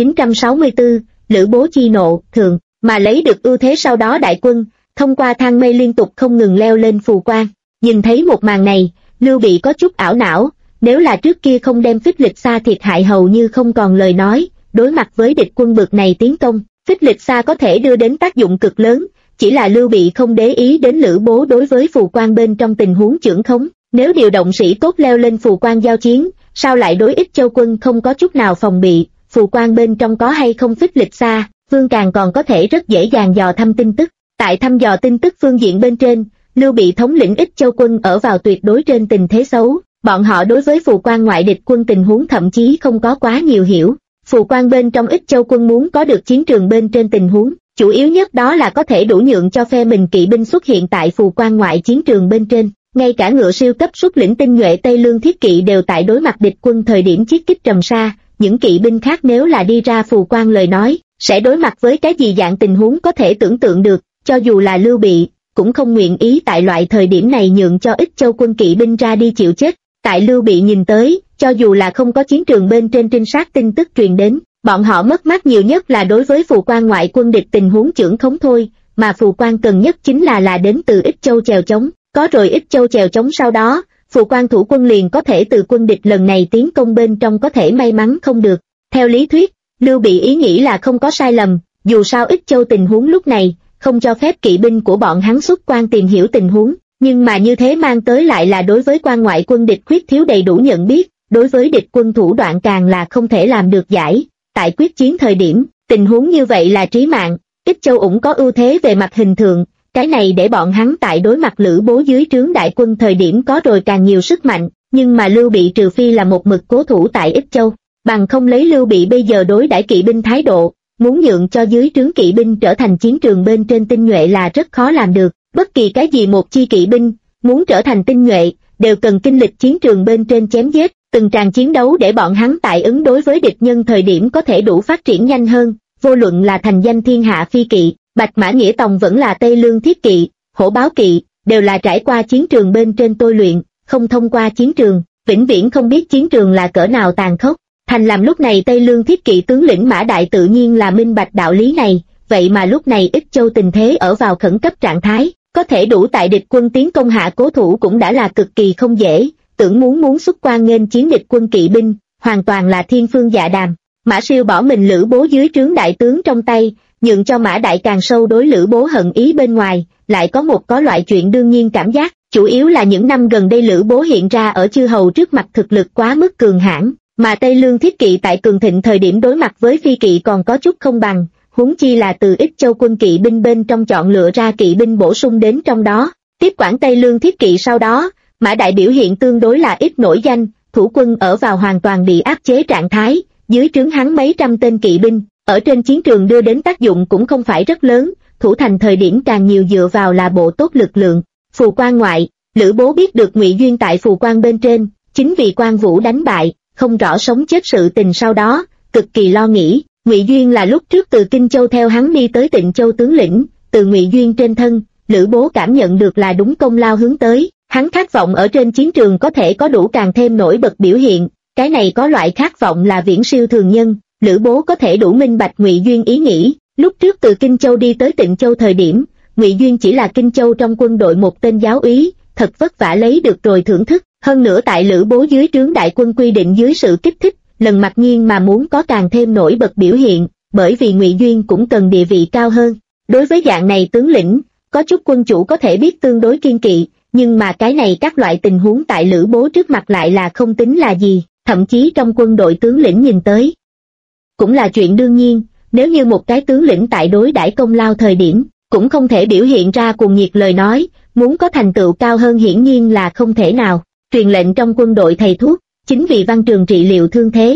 1964, Lữ Bố chi nộ, thường, mà lấy được ưu thế sau đó đại quân, thông qua thang mây liên tục không ngừng leo lên phù quang. Nhìn thấy một màn này, Lưu Bị có chút ảo não, nếu là trước kia không đem Phích Lịch Sa thiệt hại hầu như không còn lời nói, đối mặt với địch quân bực này tiến công, Phích Lịch Sa có thể đưa đến tác dụng cực lớn, chỉ là Lưu Bị không để ý đến Lữ Bố đối với phù quang bên trong tình huống chưởng khống, nếu điều động sĩ tốt leo lên phù quang giao chiến, sao lại đối Ích Châu quân không có chút nào phòng bị, phù quang bên trong có hay không Phích Lịch Sa, Vương Càng còn có thể rất dễ dàng dò thăm tin tức. Tại thăm dò tin tức phương diện bên trên, Lưu Bị thống lĩnh Ích Châu quân ở vào tuyệt đối trên tình thế xấu, bọn họ đối với phù quang ngoại địch quân tình huống thậm chí không có quá nhiều hiểu. Phù quang bên trong Ích Châu quân muốn có được chiến trường bên trên tình huống, chủ yếu nhất đó là có thể đủ nhượng cho phe mình kỵ binh xuất hiện tại phù quang ngoại chiến trường bên trên. Ngay cả ngựa siêu cấp xuất lĩnh tinh nhuệ Tây Lương Thiết Kỵ đều tại đối mặt địch quân thời điểm chiết kích trầm sa, những kỵ binh khác nếu là đi ra phù quang lời nói, sẽ đối mặt với cái gì dạng tình huống có thể tưởng tượng được, cho dù là Lưu Bị, cũng không nguyện ý tại loại thời điểm này nhượng cho Ích Châu quân kỵ binh ra đi chịu chết. Tại Lưu Bị nhìn tới, cho dù là không có chiến trường bên trên trinh sát tin tức truyền đến, bọn họ mất mát nhiều nhất là đối với phù quang ngoại quân địch tình huống chưởng khống thôi, mà phù quang cần nhất chính là đến từ Ích Châu chèo chống, có rồi Ích Châu chèo chống sau đó, phù quang thủ quân liền có thể từ quân địch lần này tiến công bên trong có thể may mắn không được. Theo lý thuyết, Lưu Bị ý nghĩ là không có sai lầm, dù sao Ích Châu tình huống lúc này, không cho phép kỵ binh của bọn hắn xuất quan tìm hiểu tình huống, nhưng mà như thế mang tới lại là đối với quan ngoại quân địch khuyết thiếu đầy đủ nhận biết, đối với địch quân thủ đoạn càng là không thể làm được giải. Tại quyết chiến thời điểm, tình huống như vậy là trí mạng, Ích Châu ủng có ưu thế về mặt hình thượng, cái này để bọn hắn tại đối mặt Lữ Bố dưới trướng đại quân thời điểm có rồi càng nhiều sức mạnh, nhưng mà Lưu Bị trừ phi là một mực cố thủ tại Ích Châu, bằng không lấy Lưu Bị bây giờ đối đãi kỵ binh thái độ, muốn nhượng cho dưới trướng kỵ binh trở thành chiến trường bên trên tinh nhuệ là rất khó làm được. Bất kỳ cái gì một chi kỵ binh, muốn trở thành tinh nhuệ, đều cần kinh lịch chiến trường bên trên chém giết, từng tràng chiến đấu để bọn hắn tại ứng đối với địch nhân thời điểm có thể đủ phát triển nhanh hơn, vô luận là thành danh thiên hạ phi kỵ, Bạch Mã Nghĩa Tòng vẫn là Tây Lương Thiết Kỵ, Hổ Báo Kỵ, đều là trải qua chiến trường bên trên tôi luyện, không thông qua chiến trường, vĩnh viễn không biết chiến trường là cỡ nào tàn khốc. Thành làm lúc này Tây Lương Thiết Kỵ tướng lĩnh Mã Đại tự nhiên là minh bạch đạo lý này, vậy mà lúc này Ích Châu tình thế ở vào khẩn cấp trạng thái, có thể đủ tại địch quân tiến công hạ cố thủ cũng đã là cực kỳ không dễ, tưởng muốn xuất quan nghênh chiến địch quân kỵ binh, hoàn toàn là thiên phương dạ đàm. Mã Siêu bỏ mình Lữ Bố dưới trướng đại tướng trong tay, nhượng cho Mã Đại càng sâu đối Lữ Bố hận ý bên ngoài, lại có loại chuyện đương nhiên cảm giác, chủ yếu là những năm gần đây Lữ Bố hiện ra ở chư hầu trước mặt thực lực quá mức cường hãn, mà Tây Lương Thiết Kỵ tại cường thịnh thời điểm đối mặt với phi kỵ còn có chút không bằng, huống chi là từ Ích Châu quân kỵ binh bên trong chọn lựa ra kỵ binh bổ sung đến trong đó. Tiếp quản Tây Lương Thiết Kỵ sau đó, Mã Đại biểu hiện tương đối là ít nổi danh, thủ quân ở vào hoàn toàn bị áp chế trạng thái, dưới trướng hắn mấy trăm tên kỵ binh, ở trên chiến trường đưa đến tác dụng cũng không phải rất lớn, thủ thành thời điểm càng nhiều dựa vào là bộ tốt lực lượng. Phù quan ngoại, Lữ Bố biết được Ngụy Duyên tại phù quan bên trên, chính vì Quan Vũ đánh bại, không rõ sống chết sự tình sau đó, cực kỳ lo nghĩ. Ngụy Duyên là lúc trước từ Kinh Châu theo hắn đi tới Tịnh Châu tướng lĩnh, từ Ngụy Duyên trên thân, Lữ Bố cảm nhận được là đúng công lao hướng tới, hắn khát vọng ở trên chiến trường có thể có đủ càng thêm nổi bật biểu hiện, cái này có loại khát vọng là viễn siêu thường nhân. Lữ Bố có thể đủ minh bạch Ngụy Duyên ý nghĩ, lúc trước từ Kinh Châu đi tới Tịnh Châu thời điểm, Ngụy Duyên chỉ là Kinh Châu trong quân đội một tên giáo úy, thật vất vả lấy được rồi thưởng thức, hơn nữa tại Lữ Bố dưới trướng đại quân quy định dưới sự kích thích, lần mặc nhiên mà muốn có càng thêm nổi bật biểu hiện, bởi vì Ngụy Duyên cũng cần địa vị cao hơn. Đối với dạng này tướng lĩnh, có chút quân chủ có thể biết tương đối kiên kỵ, nhưng mà cái này các loại tình huống tại Lữ Bố trước mặt lại là không tính là gì, thậm chí trong quân đội tướng lĩnh nhìn tới cũng là chuyện đương nhiên, nếu như một cái tướng lĩnh tại đối đãi công lao thời điểm, cũng không thể biểu hiện ra cuồng nhiệt lời nói, muốn có thành tựu cao hơn hiển nhiên là không thể nào. Truyền lệnh trong quân đội thầy thuốc, chính vì Văn Trường trị liệu thương thế.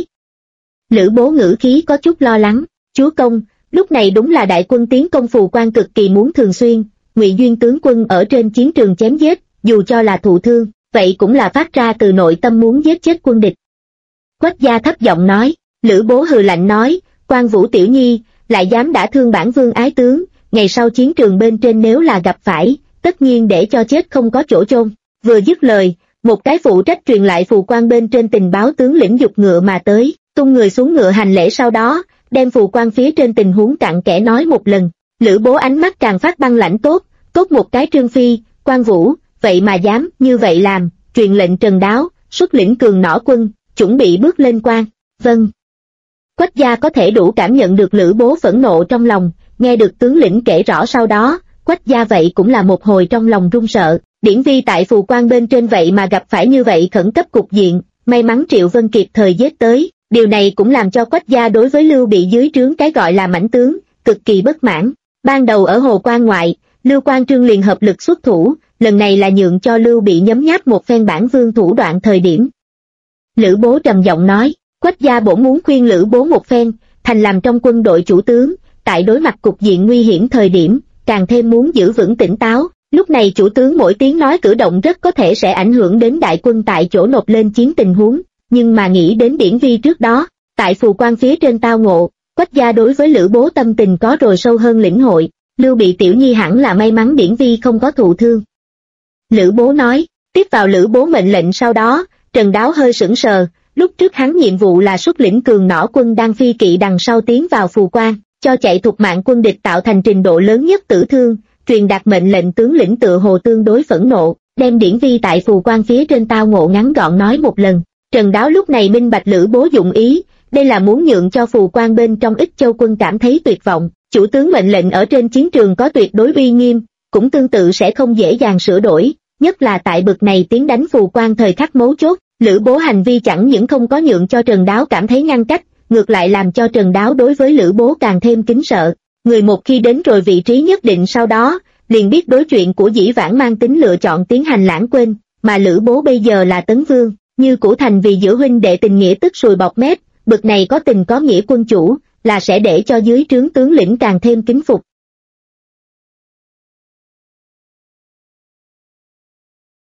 Lữ Bố ngữ khí có chút lo lắng, chúa công, lúc này đúng là đại quân tiến công phù quan cực kỳ muốn thường xuyên, Ngụy Duyên tướng quân ở trên chiến trường chém giết, dù cho là thụ thương, vậy cũng là phát ra từ nội tâm muốn giết chết quân địch. Quách Gia thấp giọng nói. Lữ Bố hừ lạnh nói, Quan Vũ tiểu nhi, lại dám đả thương bản vương ái tướng, ngày sau chiến trường bên trên nếu là gặp phải, tất nhiên để cho chết không có chỗ chôn. Vừa dứt lời, một cái phụ trách truyền lại phù quan bên trên tình báo tướng lĩnh giục ngựa mà tới, tung người xuống ngựa hành lễ, sau đó đem phù quan phía trên tình huống cặn kẽ nói một lần. Lữ Bố ánh mắt càng phát băng lãnh. Tốt một cái Trương Phi, Quan Vũ, vậy mà dám như vậy làm, truyền lệnh Trần Đáo, xuất lĩnh cường nỏ quân, chuẩn bị bước lên quan. Vâng. Quách gia có thể đủ cảm nhận được Lữ Bố phẫn nộ trong lòng, nghe được tướng lĩnh kể rõ sau đó, Quách gia vậy cũng là một hồi trong lòng run sợ. Điển Vi tại phù quan bên trên vậy mà gặp phải như vậy khẩn cấp cục diện, may mắn Triệu Vân kịp thời giết tới, điều này cũng làm cho Quách gia đối với Lưu Bị dưới trướng cái gọi là mãnh tướng, cực kỳ bất mãn. Ban đầu ở Hồ Quan ngoại, Lưu Quan Trương liền hợp lực xuất thủ, lần này là nhượng cho Lưu Bị nhấm nháp một phen bản vương thủ đoạn thời điểm. Lữ Bố trầm giọng nói, Quách gia bổn muốn khuyên Lữ Bố một phen, thành làm trong quân đội chủ tướng, tại đối mặt cục diện nguy hiểm thời điểm, càng thêm muốn giữ vững tỉnh táo. Lúc này chủ tướng mỗi tiếng nói cử động rất có thể sẽ ảnh hưởng đến đại quân tại chỗ nộp lên chiến tình huống, nhưng mà nghĩ đến Điển Vi trước đó, tại phù quan phía trên tao ngộ, Quách gia đối với Lữ Bố tâm tình có rồi sâu hơn lĩnh hội, Lưu Bị tiểu nhi hẳn là may mắn Điển Vi không có thụ thương. Lữ Bố nói, tiếp vào Lữ Bố mệnh lệnh sau đó, Trần Đáo hơi sững sờ, lúc trước hắn nhiệm vụ là xuất lĩnh cường nỏ quân đang phi kỵ đằng sau tiến vào phù quan, cho chạy thục mạng quân địch tạo thành trình độ lớn nhất tử thương, truyền đạt mệnh lệnh tướng lĩnh tựa hồ tương đối phẫn nộ, đem Điển Vi tại phù quan phía trên tao ngộ ngắn gọn nói một lần. Trần Đáo lúc này minh bạch Lữ Bố dụng ý, đây là muốn nhượng cho phù quan bên trong Ích Châu quân cảm thấy tuyệt vọng, chủ tướng mệnh lệnh ở trên chiến trường có tuyệt đối uy nghiêm, cũng tương tự sẽ không dễ dàng sửa đổi, nhất là tại bực này tiến đánh phù quan thời khắc mấu chốt. Lữ Bố hành vi chẳng những không có nhượng cho Trần Đáo cảm thấy ngăn cách, ngược lại làm cho Trần Đáo đối với Lữ Bố càng thêm kính sợ. Người một khi đến rồi vị trí nhất định sau đó, liền biết đối chuyện của dĩ vãng mang tính lựa chọn tiến hành lãng quên, mà Lữ Bố bây giờ là Tấn Vương, như cũ thành vì giữa huynh đệ tình nghĩa tức sùi bọt mép, bực này có tình có nghĩa quân chủ, là sẽ để cho dưới trướng tướng lĩnh càng thêm kính phục.